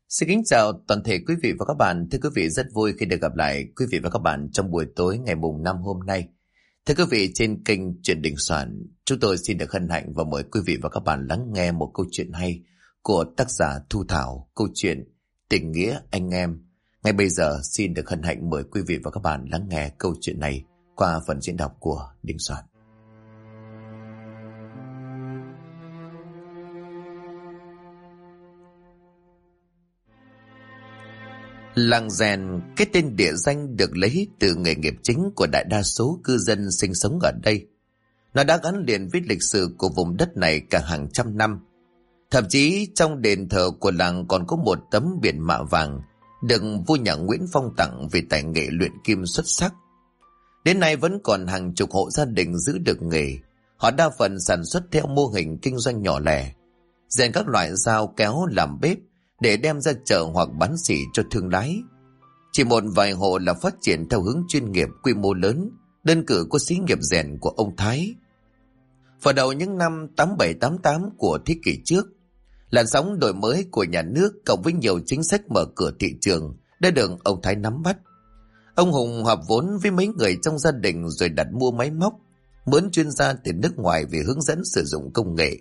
Xin kính chào toàn thể quý vị và các bạn. Thưa quý vị, rất vui khi được gặp lại quý vị và các bạn trong buổi tối ngày mùng 5 hôm nay. Thưa quý vị, trên kênh Chuyện Đình Soạn, chúng tôi xin được hân hạnh và mời quý vị và các bạn lắng nghe một câu chuyện hay của tác giả Thu Thảo, câu chuyện Tình Nghĩa Anh Em. Ngay bây giờ xin được hân hạnh mời quý vị và các bạn lắng nghe câu chuyện này qua phần diễn đọc của Đình Soạn. Làng Rèn, cái tên địa danh được lấy từ nghề nghiệp chính của đại đa số cư dân sinh sống ở đây. Nó đã gắn liền với lịch sử của vùng đất này cả hàng trăm năm. Thậm chí trong đền thờ của làng còn có một tấm biển mạ vàng được vua nhà Nguyễn phong tặng vì tài nghệ luyện kim xuất sắc. Đến nay vẫn còn hàng chục hộ gia đình giữ được nghề. Họ đa phần sản xuất theo mô hình kinh doanh nhỏ lẻ, rèn các loại dao kéo làm bếp để đem ra chợ hoặc bán xỉ cho thương lái. Chỉ một vài hộ là phát triển theo hướng chuyên nghiệp quy mô lớn, đơn cử có xí nghiệp rèn của ông Thái. Vào đầu những năm 87-88 của thế kỷ trước, làn sóng đổi mới của nhà nước cộng với nhiều chính sách mở cửa thị trường đã được ông Thái nắm bắt. Ông Hùng hợp vốn với mấy người trong gia đình rồi đặt mua máy móc, mướn chuyên gia từ nước ngoài về hướng dẫn sử dụng công nghệ.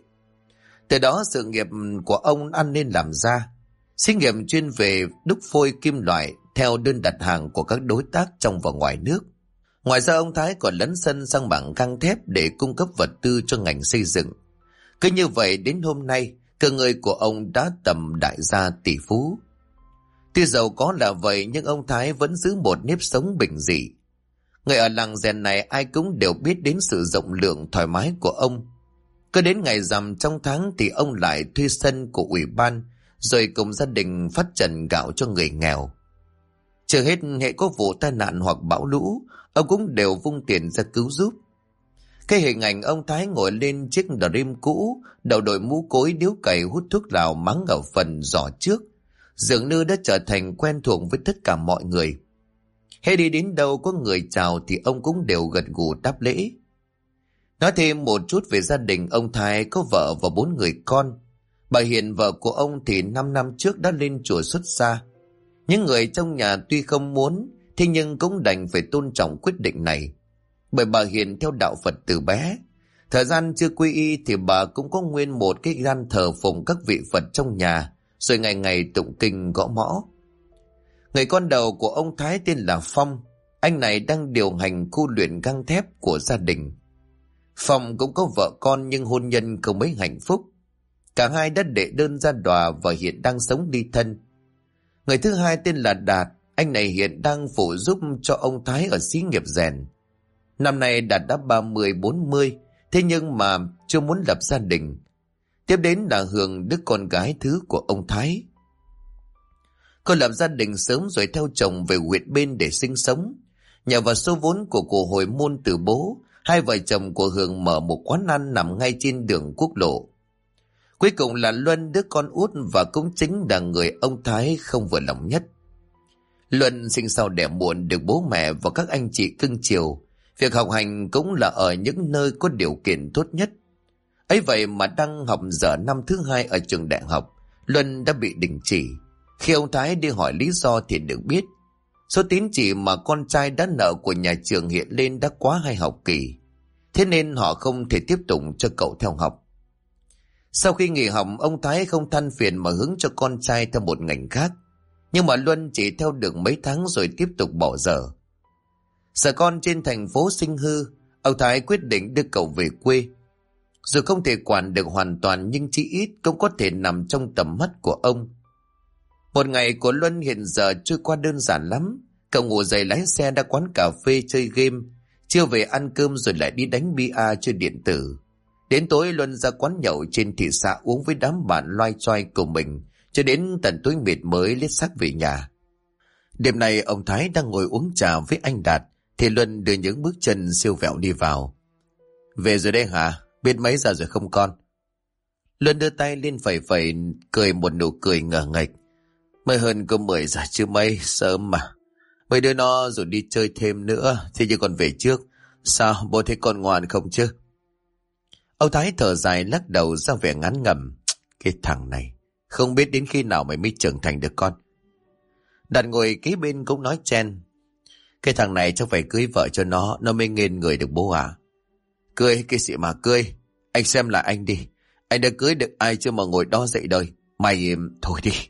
Từ đó sự nghiệp của ông ăn nên làm ra. Xí nghiệp chuyên về đúc phôi kim loại theo đơn đặt hàng của các đối tác trong và ngoài nước. Ngoài ra ông Thái còn lấn sân sang mảng gang thép để cung cấp vật tư cho ngành xây dựng. Cứ như vậy đến hôm nay, cơ ngơi của ông đã tầm đại gia tỷ phú. Tuy giàu có là vậy nhưng ông Thái vẫn giữ một nếp sống bình dị. Người ở làng rèn này ai cũng đều biết đến sự rộng lượng thoải mái của ông. Cứ đến ngày rằm trong tháng thì ông lại thuê sân của ủy ban rồi cùng gia đình phát trần gạo cho người nghèo. Chưa hết, hệ có vụ tai nạn hoặc bão lũ, ông cũng đều vung tiền ra cứu giúp. Cái hình ảnh ông Thái ngồi lên chiếc Dream cũ, đầu đội mũ cối điếu cày hút thuốc lào mắng ở phần giỏ trước, dường như đã trở thành quen thuộc với tất cả mọi người. Hay đi đến đâu có người chào thì ông cũng đều gật gù đáp lễ. Nói thêm một chút về gia đình ông Thái có vợ và 4 người con. Bà Hiền vợ của ông thì 5 năm trước đã lên chùa xuất gia. Những người trong nhà tuy không muốn, thế nhưng cũng đành phải tôn trọng quyết định này. Bởi bà Hiền theo đạo Phật từ bé. Thời gian chưa quy y thì bà cũng có nguyên một cái gian thờ phụng các vị Phật trong nhà, rồi ngày ngày tụng kinh gõ mõ. Người con đầu của ông Thái tên là Phong. Anh này đang điều hành khu luyện gang thép của gia đình. Phong cũng có vợ con nhưng hôn nhân không mấy hạnh phúc. Cả hai đã đệ đơn ra tòa và hiện đang sống ly thân. Người thứ hai tên là Đạt. Anh này hiện đang phụ giúp cho ông Thái ở xí nghiệp rèn. Năm nay Đạt đã 30-40, thế nhưng mà chưa muốn lập gia đình. Tiếp đến là Hường, đứa con gái thứ của ông Thái. Cô lập gia đình sớm rồi theo chồng về huyện bên để sinh sống. Nhờ vào số vốn của cụ hồi môn từ bố, hai vợ chồng của Hường mở một quán ăn nằm ngay trên đường quốc lộ. Cuối cùng là Luân, đứa con út và cũng chính là người ông Thái không vừa lòng nhất. Luân sinh sau đẻ muộn, được bố mẹ và các anh chị cưng chiều. Việc học hành cũng là ở những nơi có điều kiện tốt nhất. Ấy vậy mà đang học dở năm thứ 2 ở trường đại học, Luân đã bị đình chỉ. Khi ông Thái đi hỏi lý do thì được biết số tín chỉ mà con trai đã nợ của nhà trường hiện lên đã quá 2 học kỳ. Thế nên họ không thể tiếp tục cho cậu theo học. Sau khi nghỉ học, ông Thái không than phiền mà hướng cho con trai theo một ngành khác. Nhưng mà Luân chỉ theo được mấy tháng rồi tiếp tục bỏ dở. Sợ con trên thành phố sinh hư, ông Thái quyết định đưa cậu về quê. Dù không thể quản được hoàn toàn nhưng chỉ ít cũng có thể nằm trong tầm mắt của ông. Một ngày của Luân hiện giờ trôi qua đơn giản lắm. Cậu ngủ dậy lái xe ra quán cà phê chơi game, trưa về ăn cơm rồi lại đi đánh bia chơi điện tử. Đến tối Luân ra quán nhậu trên thị xã uống với đám bạn loai choai của mình, cho đến tận tối mịt mới lết xác về nhà. Đêm nay ông Thái đang ngồi uống trà với anh Đạt, thì Luân đưa những bước chân siêu vẹo đi vào. Về rồi đây hả? Biết mấy giờ rồi không con? Luân đưa tay lên phẩy phẩy, cười một nụ cười ngờ nghệch. Mới hơn có 10 giờ chứ mấy, sớm mà. Mấy đứa nó rồi đi chơi thêm nữa, thì chứ còn về trước. Sao, bố thấy con ngoan không chứ? Ông Thái thở dài lắc đầu ra vẻ ngán ngẩm. Cái thằng này, Không biết đến khi nào mày mới trưởng thành được con. Đạt ngồi kế bên cũng nói chen. Cái thằng này chắc phải cưới vợ cho nó mới nghên người được bố à. Cưới cái gì mà cưới. Anh xem lại anh đi. Anh đã cưới được ai chưa mà ngồi đó dậy đời. Mày thôi đi.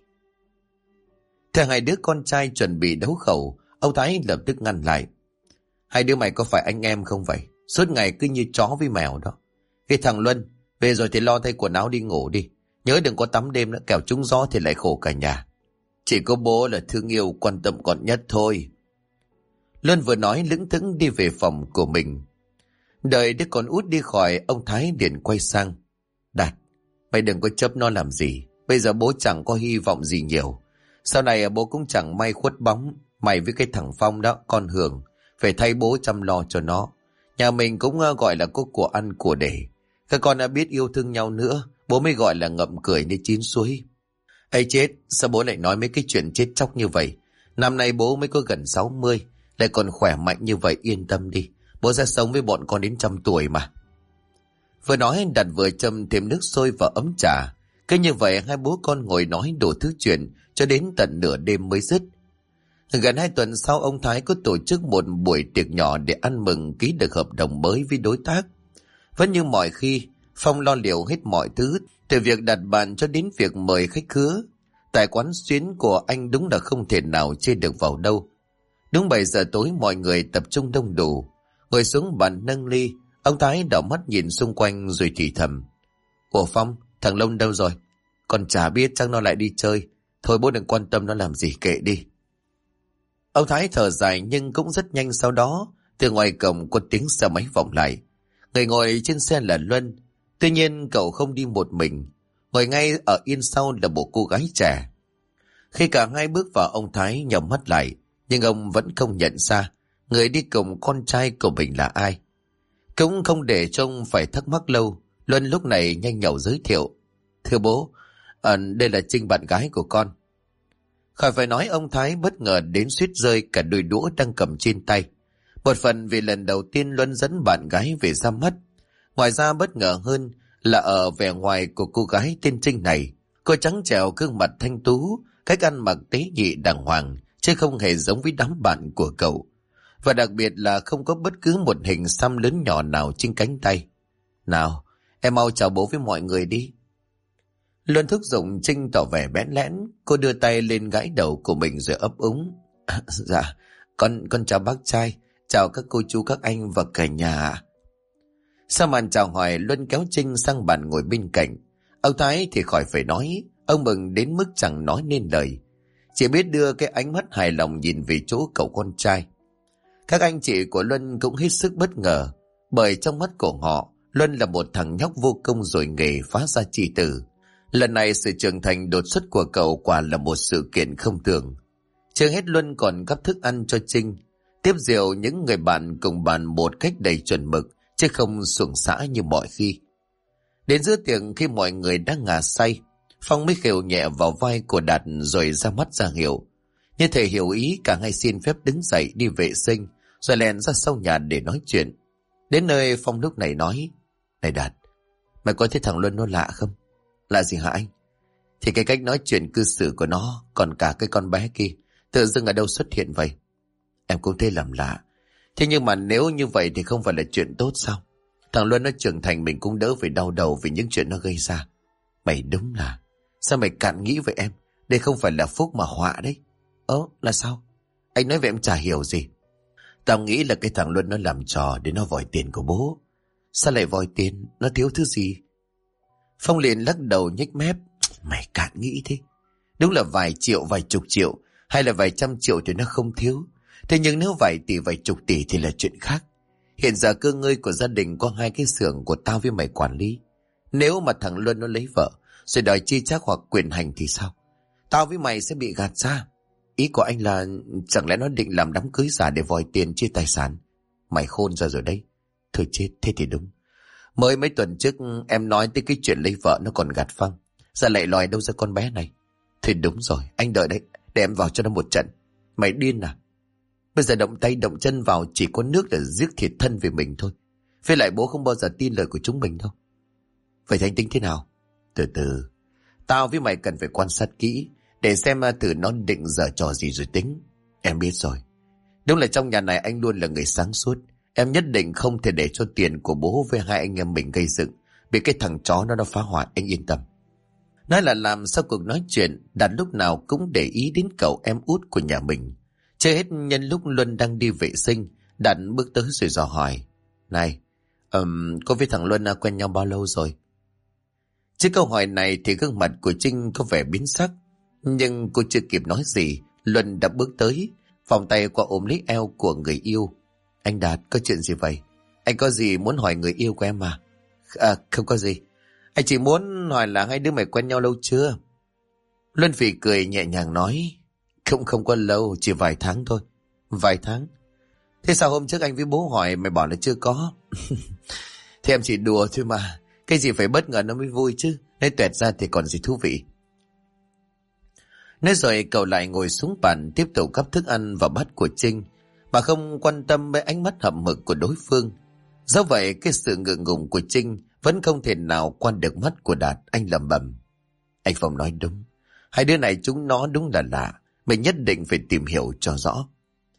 Theo hai đứa con trai chuẩn bị đấu khẩu, ông Thái lập tức ngăn lại. Hai đứa mày có phải anh em không vậy? Suốt ngày cứ như chó với mèo đó. Cái thằng Luân, về rồi thì lo thay quần áo đi ngủ đi. Nhớ đừng có tắm đêm nữa, kẻo trúng gió thì lại khổ cả nhà. Chỉ có bố là thương yêu quan tâm con nhất thôi. Luân vừa nói lững thững đi về phòng của mình. Đợi đứa con út đi khỏi, ông Thái liền quay sang. Đạt, mày đừng có chấp nó làm gì. Bây giờ bố chẳng có hy vọng gì nhiều. Sau này bố cũng chẳng may khuất bóng. Mày với cái thằng Phong đó, con Hường, phải thay bố chăm lo cho nó. Nhà mình cũng gọi là có của ăn của để. Các con đã biết yêu thương nhau nữa, bố mới gọi là ngậm cười như chín suối. Ây chết, sao bố lại nói mấy cái chuyện chết chóc như vậy? Năm nay bố mới có gần 60, lại còn khỏe mạnh như vậy, yên tâm đi. Bố sẽ sống với bọn con đến 100 tuổi mà. Vừa nói Đạt vừa châm thêm nước sôi vào ấm trà. Cứ như vậy hai bố con ngồi nói đủ thứ chuyện cho đến tận nửa đêm mới dứt. Gần 2 tuần sau, ông Thái có tổ chức một buổi tiệc nhỏ để ăn mừng ký được hợp đồng mới với đối tác. Vẫn như mọi khi, Phong lo liệu hết mọi thứ, từ việc đặt bàn cho đến việc mời khách khứa. Tại quán xuyến của anh đúng là không thể nào chê được vào đâu. Đúng 7 giờ tối mọi người tập trung đông đủ. Ngồi xuống bàn nâng ly, ông Thái đảo mắt nhìn xung quanh rồi thì thầm. Ủa Phong, thằng Long đâu rồi? Con chả biết, chắc nó lại đi chơi. Thôi bố đừng quan tâm nó làm gì, kệ đi. Ông Thái thở dài nhưng cũng rất nhanh sau đó, từ ngoài cổng có tiếng xe máy vọng lại. Người ngồi trên xe là Luân. Tuy nhiên cậu không đi một mình. Ngồi ngay ở yên sau là một cô gái trẻ. Khi cả hai bước vào, ông Thái nhắm mắt lại, nhưng ông vẫn không nhận ra người đi cùng con trai của mình là ai. Cũng không để cho ông phải thắc mắc lâu, Luân lúc này nhanh nhảu giới thiệu. Thưa bố, đây là Trinh, bạn gái của con. Khỏi phải nói, ông Thái bất ngờ đến suýt rơi cả đôi đũa đang cầm trên tay. Một phần vì lần đầu tiên Luân dẫn bạn gái về ra mắt. Ngoài ra bất ngờ hơn là ở vẻ ngoài của cô gái tên Trinh này. Cô trắng trẻo, gương mặt thanh tú, cách ăn mặc tế nhị đàng hoàng, chứ không hề giống với đám bạn của cậu. Và đặc biệt là không có bất cứ một hình xăm lớn nhỏ nào trên cánh tay. Nào, em mau chào bố với mọi người đi. Luân thúc giục Trinh tỏ vẻ bẽn lẽn. Cô đưa tay lên gãi đầu của mình rồi ấp úng. Dạ, con chào bác trai, chào các cô chú các anh và cả nhà. Sau màn chào hỏi, Luân kéo Trinh sang bàn ngồi bên cạnh. Ông Thái thì khỏi phải nói, ông mừng đến mức chẳng nói nên lời, chỉ biết đưa cái ánh mắt hài lòng nhìn về chỗ cậu con trai. Các anh chị của Luân cũng hết sức bất ngờ, bởi trong mắt của họ, Luân là một thằng nhóc vô công rồi nghề phá ra chi tử. Lần này sự trưởng thành đột xuất của cậu quả là một sự kiện không thường. Chưa hết, Luân còn gắp thức ăn cho Trinh, tiếp rượu những người bạn cùng bàn một cách đầy chuẩn mực, chứ không xuồng xã như mọi khi. Đến giữa tiệc, khi mọi người đang ngà say, Phong mới khều nhẹ vào vai của Đạt rồi ra mắt ra hiệu. Như thể hiểu ý, cả hai xin phép đứng dậy đi vệ sinh, rồi lèn ra sau nhà để nói chuyện. Đến nơi, Phong lúc này nói. Này Đạt, mày có thấy thằng Luân nó lạ không? Lạ gì hả anh? Thì cái cách nói chuyện cư xử của nó, còn cả cái con bé kia, tự dưng ở đâu xuất hiện vậy? Em cũng thấy làm lạ. Thế nhưng mà nếu như vậy thì không phải là chuyện tốt sao? Thằng Luân nó trưởng thành, mình cũng đỡ phải đau đầu vì những chuyện nó gây ra. Mày đúng là... Sao mày cạn nghĩ vậy em? Đây không phải là phúc mà họa đấy. Là sao? Anh nói vậy em chả hiểu gì. Tao nghĩ là cái thằng Luân nó làm trò để nó vòi tiền của bố. Sao lại vòi tiền? Nó thiếu thứ gì? Phong liền lắc đầu nhếch mép. Mày cạn nghĩ thế. Đúng là vài triệu, vài chục triệu, hay là vài trăm triệu thì nó không thiếu. Thế nhưng nếu vài tỷ, vài chục tỷ thì là chuyện khác. Hiện giờ cơ ngơi của gia đình có 2 cái xưởng của tao với mày quản lý. Nếu mà thằng Luân nó lấy vợ rồi đòi chi trác hoặc quyền hành thì sao? Tao với mày sẽ bị gạt ra. Ý của anh là chẳng lẽ nó định làm đám cưới giả để vòi tiền chia tài sản? Mày khôn ra rồi đấy. Thôi chết, thế thì đúng. Mới mấy tuần trước em nói tới cái chuyện lấy vợ nó còn gạt phăng. Giờ lại lòi đâu ra con bé này. Thì đúng rồi, anh đợi đấy, để em vào cho nó một trận. Mày điên à? Bây giờ động tay động chân vào chỉ có nước để giết thiệt thân về mình thôi. Với lại bố không bao giờ tin lời của chúng mình đâu. Vậy thì anh tính thế nào? Từ từ, Tao với mày cần phải quan sát kỹ để xem thử nó định giở trò gì rồi tính. Em biết rồi. Đúng là trong nhà này anh luôn là người sáng suốt. Em nhất định không thể để cho tiền của bố với hai anh em mình gây dựng. Bị cái thằng chó nó phá hoại, anh yên tâm. Nói là làm sau cuộc nói chuyện, Đạt lúc nào cũng để ý đến cậu em út của nhà mình. Chưa hết nhân lúc Luân đang đi vệ sinh, Đạt bước tới rồi dò hỏi. Này, cô với thằng Luân quen nhau bao lâu rồi? Trước câu hỏi này thì gương mặt của Trinh có vẻ biến sắc. Nhưng cô chưa kịp nói gì, Luân đã bước tới, vòng tay qua ôm lấy eo của người yêu. Anh Đạt, có chuyện gì vậy? Anh có gì muốn hỏi người yêu của em à? Không có gì. Anh chỉ muốn hỏi là hai đứa mày quen nhau lâu chưa? Luân phì cười nhẹ nhàng nói. Không có lâu, chỉ vài tháng thôi. Vài tháng? Thế sao hôm trước anh với bố hỏi mày bảo là chưa có? Thì em chỉ đùa thôi mà. Cái gì phải bất ngờ nó mới vui chứ. Nói tuẹt ra thì còn gì thú vị. Nói rồi cậu lại ngồi xuống bàn tiếp tục gắp thức ăn vào bát của Trinh, mà không quan tâm với ánh mắt hậm hực của đối phương. Do vậy cái sự ngượng ngùng của Trinh vẫn không thể nào qua được mắt của Đạt. Anh lẩm bẩm. Anh Phong nói đúng. Hai đứa này chúng nó đúng là lạ. Mình nhất định phải tìm hiểu cho rõ.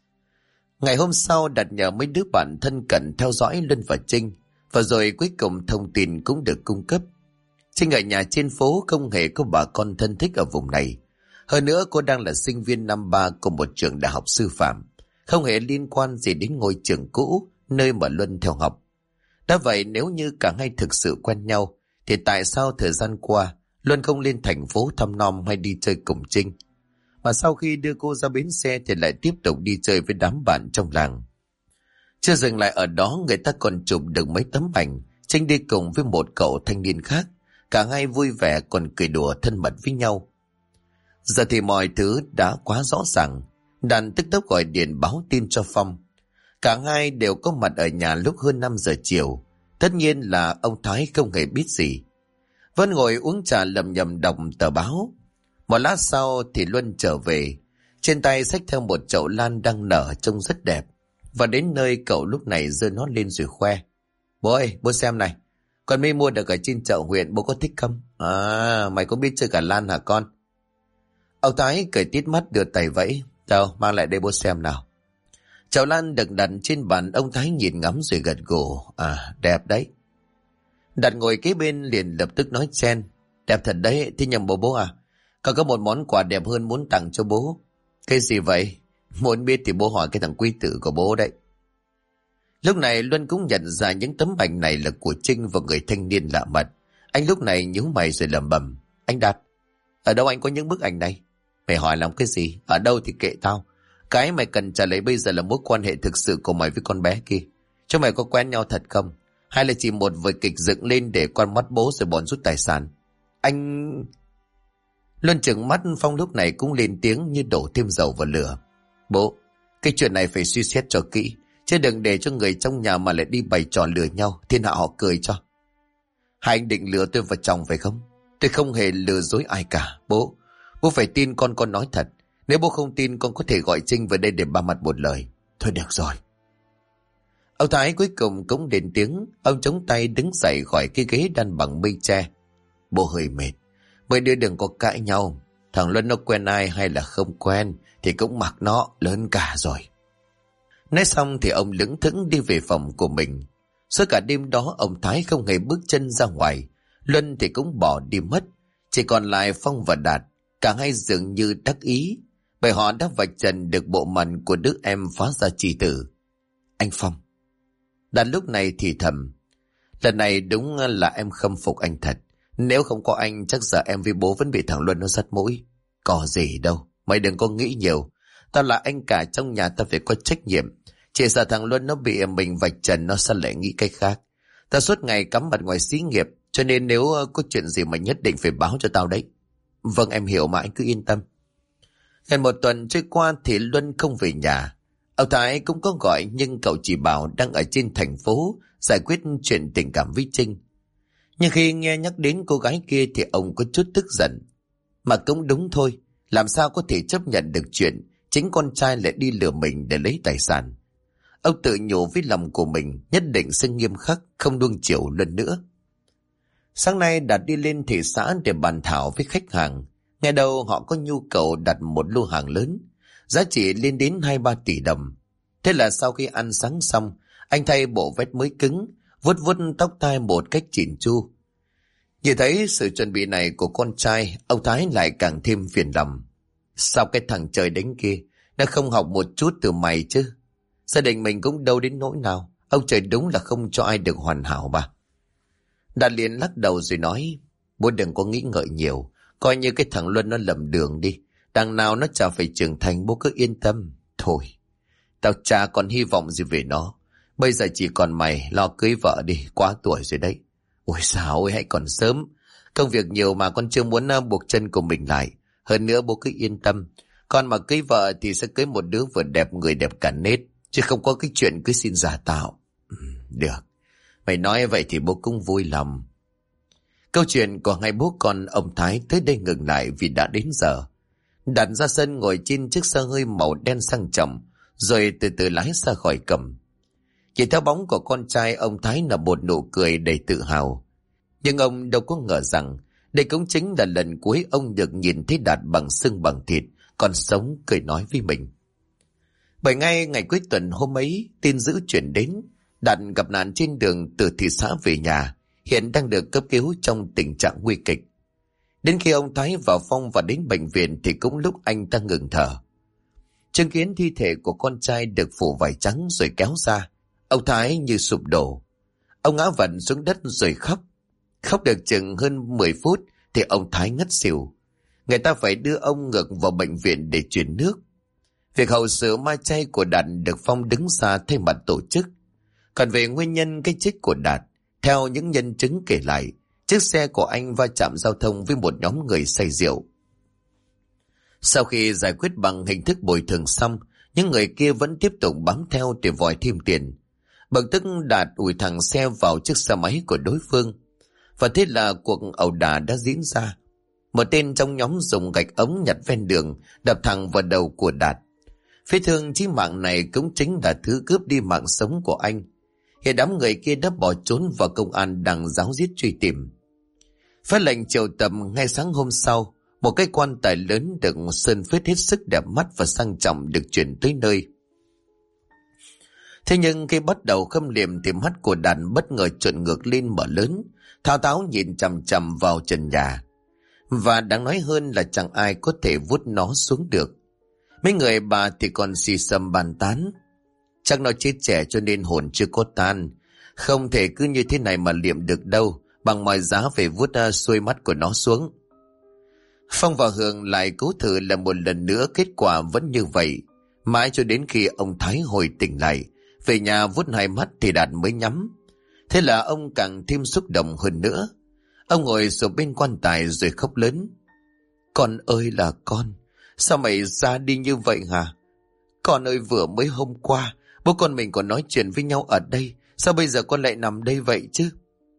Ngày hôm sau Đạt nhờ mấy đứa bạn thân cận theo dõi Luân và Trinh. Và rồi cuối cùng thông tin cũng được cung cấp. Trinh ở nhà trên phố không hề có bà con thân thích ở vùng này. Hơn nữa cô đang là sinh viên năm 3 của một trường đại học sư phạm. Không hề liên quan gì đến ngôi trường cũ nơi mà Luân theo học. Đã vậy nếu như cả hai thực sự quen nhau thì tại sao thời gian qua Luân không lên thành phố thăm nom hay đi chơi cùng Trinh, mà sau khi đưa cô ra bến xe thì lại tiếp tục đi chơi với đám bạn trong làng. Chưa dừng lại ở đó, người ta còn chụp được mấy tấm ảnh Trinh đi cùng với một cậu thanh niên khác. Cả hai vui vẻ còn cười đùa thân mật với nhau. Giờ thì mọi thứ đã quá rõ ràng. Đàn tức tốc gọi điện báo tin cho Phong. Cả hai đều có mặt ở nhà lúc hơn 5 giờ chiều. Tất nhiên là ông Thái không hề biết gì. Vẫn ngồi uống trà lầm nhầm đọc tờ báo. Một lát sau thì Luân trở về. Trên tay xách theo một chậu lan đang nở trông rất đẹp. Và đến nơi cậu lúc này giơ nó lên rồi khoe. Bố ơi, bố xem này. Con mới mua được ở trên chợ huyện, bố có thích không? À, mày có biết chơi cả lan hả con? Ông Thái cười tít mắt đưa tay vẫy. Đâu, mang lại đây bố xem nào. Chậu lan được đặt trên bàn, ông Thái nhìn ngắm rồi gật gù. À, đẹp đấy. Đặt ngồi kế bên liền lập tức nói chen. Đẹp thật đấy, thế nhầm bố à? Còn có một món quà đẹp hơn muốn tặng cho bố. Cái gì vậy? Muốn biết thì bố hỏi cái thằng quý tử của bố đấy. Lúc này Luân cũng nhận ra những tấm ảnh này là của Trinh và người thanh niên lạ mặt. Anh lúc này nhíu mày rồi lẩm bẩm. Anh Đạt, ở đâu anh có những bức ảnh này? Mày hỏi làm cái gì? Ở đâu thì kệ tao. Cái mày cần trả lời bây giờ là mối quan hệ thực sự của mày với con bé kia. Chúng mày có quen nhau thật không? Hay là chỉ một vở kịch dựng lên để con mắt bố rồi bọn rút tài sản? Anh... Luân trừng mắt, Phong lúc này cũng lên tiếng như đổ thêm dầu vào lửa. Bố, cái chuyện này phải suy xét cho kỹ. Chứ đừng để cho người trong nhà mà lại đi bày trò lừa nhau, thiên hạ họ cười cho. Hai anh định lừa tôi vào chồng phải không? Tôi không hề lừa dối ai cả. Bố phải tin con nói thật. Nếu bố không tin con có thể gọi Trinh về đây để ba mặt một lời. Thôi được rồi. Ông Thái cuối cùng cũng lên tiếng. Ông chống tay đứng dậy khỏi cái ghế đan bằng mây tre. Bố hơi mệt. Mấy đứa đừng có cãi nhau. Thằng Luân nó quen ai hay là không quen thì cũng mặc nó, lớn cả rồi. Nói xong thì ông lững thững đi về phòng của mình. Suốt cả đêm đó ông Thái không hề bước chân ra ngoài. Luân thì cũng bỏ đi mất. Chỉ còn lại Phong và Đạt. Cả hai dường như đắc ý, bởi họ đã vạch trần được bộ mặt của đứa em phá gia chi tử. Anh Phong. Đạt lúc này thì thầm. Lần này đúng là em khâm phục anh thật. Nếu không có anh chắc giờ em với bố vẫn bị thằng Luân nó dắt mũi. Có gì đâu, mày đừng có nghĩ nhiều. Tao là anh cả trong nhà, tao phải có trách nhiệm. Chỉ sợ thằng Luân nó bị mình vạch trần nó sẽ lại nghĩ cách khác. Tao suốt ngày cắm mặt ngoài xí nghiệp, cho nên nếu có chuyện gì mà nhất định phải báo cho tao đấy. Vâng em hiểu mà anh cứ yên tâm. Gần một tuần trôi qua thì Luân không về nhà. Ông Thái cũng có gọi nhưng cậu chỉ bảo đang ở trên thành phố giải quyết chuyện tình cảm với Trinh. Nhưng khi nghe nhắc đến cô gái kia thì ông có chút tức giận. Mà cũng đúng thôi, làm sao có thể chấp nhận được chuyện chính con trai lại đi lừa mình để lấy tài sản. Ông tự nhủ với lòng của mình nhất định sẽ nghiêm khắc, không nuông chiều Luân nữa. Sáng nay Đạt đi lên thị xã để bàn thảo với khách hàng. Nghe đâu họ có nhu cầu đặt một lô hàng lớn, giá trị lên đến 2-3 tỷ đồng. Thế là sau khi ăn sáng xong, anh thay bộ vest mới cứng, vuốt vuốt tóc tai một cách chỉn chu. Nhìn thấy sự chuẩn bị này của con trai, ông Thái lại càng thêm phiền lòng. Sao cái thằng trời đánh kia nó không học một chút từ mày chứ? Gia đình mình cũng đâu đến nỗi nào. Ông trời đúng là không cho ai được hoàn hảo mà. Đạt liền lắc đầu rồi nói, bố đừng có nghĩ ngợi nhiều, coi như cái thằng Luân nó lầm đường đi. Đằng nào nó chả phải trưởng thành, bố cứ yên tâm. Thôi, tao chả còn hy vọng gì về nó. Bây giờ chỉ còn mày lo cưới vợ đi, quá tuổi rồi đấy. Ôi sao ơi, hãy còn sớm. Công việc nhiều mà con chưa muốn buộc chân của mình lại. Hơn nữa bố cứ yên tâm. Con mà cưới vợ thì sẽ cưới một đứa vừa đẹp người đẹp cả nết, chứ không có cái chuyện cưới xin giả tạo. Được, mày nói vậy thì bố cũng vui lòng. Câu chuyện của hai bố con ông Thái tới đây ngừng lại vì đã đến giờ. Đạt ra sân ngồi trên chiếc xe hơi màu đen sang trọng, rồi từ từ lái ra khỏi cầm. Chỉ theo bóng của con trai, ông Thái là một nụ cười đầy tự hào. Nhưng ông đâu có ngờ rằng đây cũng chính là lần cuối ông được nhìn thấy Đạt bằng xương bằng thịt, còn sống cười nói với mình. Bởi ngay ngày cuối tuần hôm ấy, tin dữ chuyển đến. Đạt gặp nạn trên đường từ thị xã về nhà, hiện đang được cấp cứu trong tình trạng nguy kịch. Đến khi ông Thái vào phòng và đến bệnh viện thì cũng lúc anh ta ngừng thở. Chứng kiến thi thể của con trai được phủ vải trắng rồi kéo ra, ông Thái như sụp đổ. Ông ngã vặn xuống đất rồi khóc. Khóc được chừng hơn 10 phút thì ông Thái ngất xỉu. Người ta phải đưa ông ngược vào bệnh viện để truyền nước. Việc hậu sự ma chay của Đạt được Phong đứng ra thay mặt tổ chức. Còn về nguyên nhân cái chết của Đạt, theo những nhân chứng kể lại, chiếc xe của anh va chạm giao thông với một nhóm người say rượu. Sau khi giải quyết bằng hình thức bồi thường xong, những người kia vẫn tiếp tục bám theo để vòi thêm tiền. Bực tức Đạt ủi thẳng xe vào chiếc xe máy của đối phương. Và thế là cuộc ẩu đả đã diễn ra. Một tên trong nhóm dùng gạch ống nhặt ven đường đập thẳng vào đầu của Đạt. Vết thương chí mạng này cũng chính là thứ cướp đi mạng sống của anh. Hiện đám người kia đã bỏ trốn và công an đang ráo riết truy tìm. Phát lệnh triệu tập ngay sáng hôm sau, một cái quan tài lớn được sơn phết hết sức đẹp mắt và sang trọng được chuyển tới nơi. Thế nhưng khi bắt đầu khâm liệm thì mắt của Đạt bất ngờ trợn ngược lên mở lớn, thao tháo nhìn chằm chằm vào trần nhà. Và đáng nói hơn là chẳng ai có thể vuốt nó xuống được. Mấy người bà thì còn xì xầm bàn tán. Chắc nó chết trẻ cho nên hồn chưa có tan. Không thể cứ như thế này mà liệm được đâu, bằng mọi giá phải vuốt xuôi mắt của nó xuống. Phong và Hường lại cố thử là một lần nữa, kết quả vẫn như vậy. Mãi cho đến khi ông Thái hồi tỉnh lại, về nhà vuốt hai mắt thì Đạt mới nhắm. Thế là ông càng thêm xúc động hơn nữa. Ông ngồi xuống bên quan tài rồi khóc lớn. Con ơi là con, sao mày ra đi như vậy hả? Con ơi, vừa mới hôm qua bố con mình còn nói chuyện với nhau ở đây, sao bây giờ con lại nằm đây vậy chứ?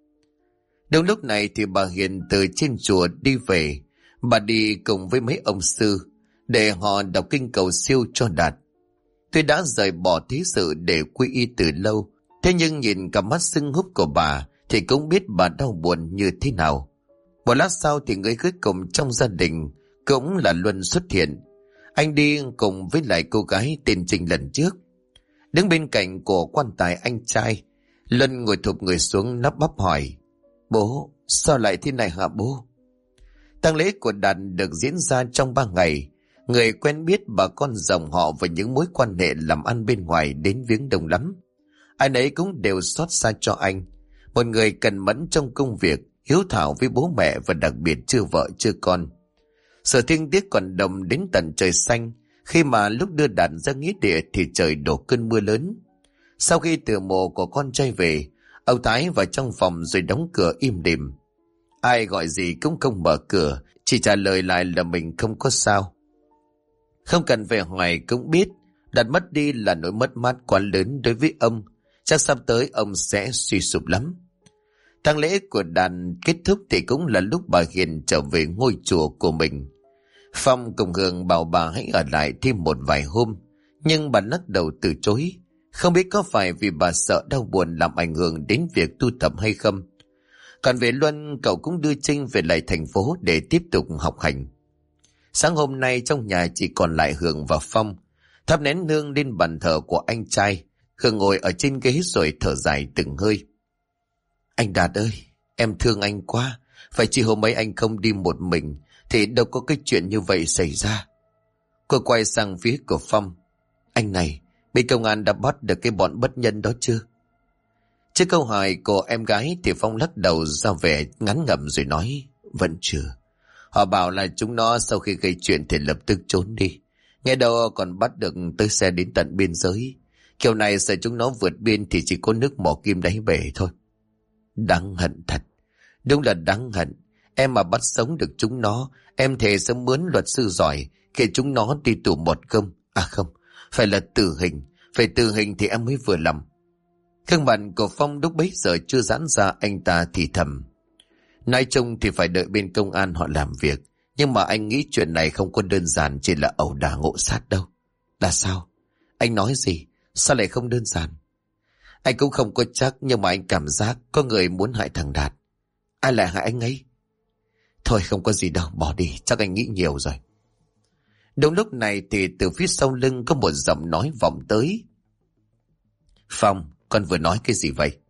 Đúng lúc này thì bà Hiền từ trên chùa đi về. Bà đi cùng với mấy ông sư để họ đọc kinh cầu siêu cho Đạt. Tuy đã rời bỏ thế sự để quy y từ lâu, thế nhưng nhìn cả mắt sưng húp của bà thì cũng biết bà đau buồn như thế nào. Một lát sau thì người cuối cùng trong gia đình cũng là Luân xuất hiện. Anh đi cùng với lại cô gái tên Trinh lần trước. Đứng bên cạnh của quan tài anh trai, Luân ngồi thụp người xuống lắp bắp hỏi: Bố, sao lại thế này hả bố? Tang lễ của Đạt được diễn ra trong 3 ngày. Người quen biết, bà con dòng họ và những mối quan hệ làm ăn bên ngoài đến viếng đông lắm. Ai nấy cũng đều xót xa cho anh. Một người cần mẫn trong công việc, hiếu thảo với bố mẹ và đặc biệt chưa vợ chưa con. Sự thiêng tiếc còn đồng đến tận trời xanh, khi mà lúc đưa Đạt ra nghĩa địa thì trời đổ cơn mưa lớn. Sau khi từ mộ của con trai về, ông Thái vào trong phòng rồi đóng cửa im lìm. Ai gọi gì cũng không mở cửa, chỉ trả lời lại là mình không có sao. Không cần về hoài cũng biết, Đạt mất đi là nỗi mất mát quá lớn đối với ông. Chắc sắp tới ông sẽ suy sụp lắm. Tang lễ của Đạt kết thúc thì cũng là lúc bà Hiền trở về ngôi chùa của mình. Phong cùng Hường bảo bà hãy ở lại thêm một vài hôm, nhưng bà lắc đầu từ chối. Không biết có phải vì bà sợ đau buồn làm ảnh hưởng đến việc tu tập hay không. Còn về Luân, cậu cũng đưa Trinh về lại thành phố để tiếp tục học hành. Sáng hôm nay trong nhà chỉ còn lại Hường và Phong. Thắp nén hương lên bàn thờ của anh trai. Hường ngồi ở trên ghế rồi thở dài từng hơi. Anh Đạt ơi, em thương anh quá. Phải chỉ hôm ấy anh không đi một mình thì đâu có cái chuyện như vậy xảy ra. Cô quay sang phía của Phong. Anh này, bên công an đã bắt được cái bọn bất nhân đó chưa? Trước câu hỏi của em gái thì Phong lắc đầu ra vẻ ngán ngẩm rồi nói. Vẫn chưa. Họ bảo là chúng nó sau khi gây chuyện thì lập tức trốn đi. Nghe đâu còn bắt được tới xe đến tận biên giới. Kiểu này sợ chúng nó vượt biên thì chỉ có nước mỏ kim đáy bể thôi. Đáng hận thật. Đúng là đáng hận. Em mà bắt sống được chúng nó, em thề sẽ mướn luật sư giỏi kể chúng nó đi tù một công. À không, phải là tử hình. Phải tử hình thì em mới vừa lòng. Gương mặt của Phong lúc bấy giờ chưa giãn ra, anh ta thì thầm. Nói chung thì phải đợi bên công an họ làm việc. Nhưng mà anh nghĩ chuyện này không có đơn giản chỉ là ẩu đả ngộ sát đâu. Là sao? Anh nói gì? Sao lại không đơn giản? Anh cũng không có chắc, nhưng mà anh cảm giác có người muốn hại thằng Đạt. Ai lại hại anh ấy? Thôi không có gì đâu, bỏ đi, chắc anh nghĩ nhiều rồi. Đúng lúc này thì từ phía sau lưng có một giọng nói vọng tới. Phong, con vừa nói cái gì vậy?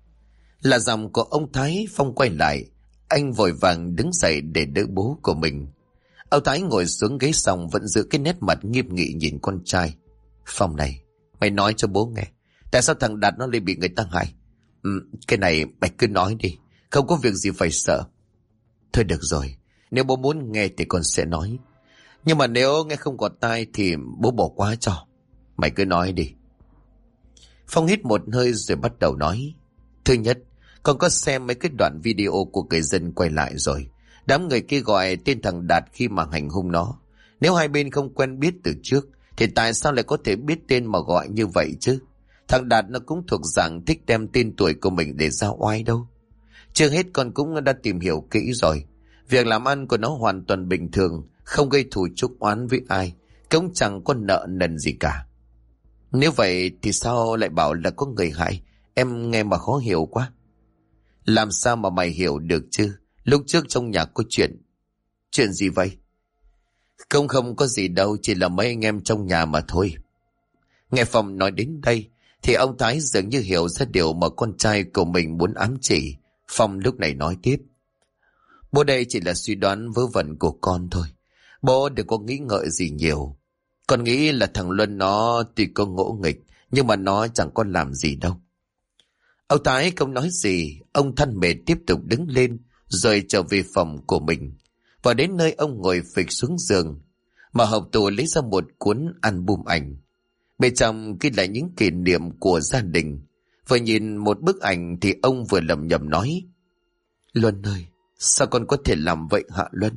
Là giọng của ông Thái. Phong quay lại. Anh vội vàng đứng dậy để đỡ bố của mình. Ông Thái ngồi xuống ghế xong vẫn giữ cái nét mặt nghiêm nghị nhìn con trai. Phong này, mày nói cho bố nghe. Tại sao thằng Đạt nó lại bị người ta hại? Cái này mày cứ nói đi. Không có việc gì phải sợ. Thôi được rồi. Nếu bố muốn nghe thì con sẽ nói. Nhưng mà nếu nghe không có tai thì bố bỏ qua cho. Mày cứ nói đi. Phong hít một hơi rồi bắt đầu nói. Thứ nhất, con có xem mấy cái đoạn video của người dân quay lại rồi. Đám người kia gọi tên thằng Đạt khi mà hành hung nó. Nếu hai bên không quen biết từ trước thì tại sao lại có thể biết tên mà gọi như vậy chứ? Thằng Đạt nó cũng thuộc dạng thích đem tên tuổi của mình để ra oai đâu. Chưa hết con cũng đã tìm hiểu kỹ rồi. Việc làm ăn của nó hoàn toàn bình thường, không gây thù chuốc oán với ai, cũng chẳng có nợ nần gì cả. Nếu vậy thì sao lại bảo là có người hại? Em nghe mà khó hiểu quá. Làm sao mà mày hiểu được chứ? Lúc trước trong nhà có chuyện. Chuyện gì vậy? Không có gì đâu, chỉ là mấy anh em trong nhà mà thôi. Nghe Phong nói đến đây thì ông Thái dường như hiểu ra điều mà con trai của mình muốn ám chỉ. Phong lúc này nói tiếp. Bố đây chỉ là suy đoán vớ vẩn của con thôi. Bố đừng có nghĩ ngợi gì nhiều. Con nghĩ là thằng Luân nó tuy có ngỗ nghịch, nhưng mà nó chẳng có làm gì đâu. Ông Thái không nói gì. Ông than mệt tiếp tục đứng lên rồi trở về phòng của mình. Và đến nơi ông ngồi phịch xuống giường, mà hộp tủ lấy ra một cuốn album ảnh. Bên trong ghi lại những kỷ niệm của gia đình. Vừa nhìn một bức ảnh thì ông vừa lẩm nhẩm nói. Luân ơi, sao con có thể làm vậy hả Luân?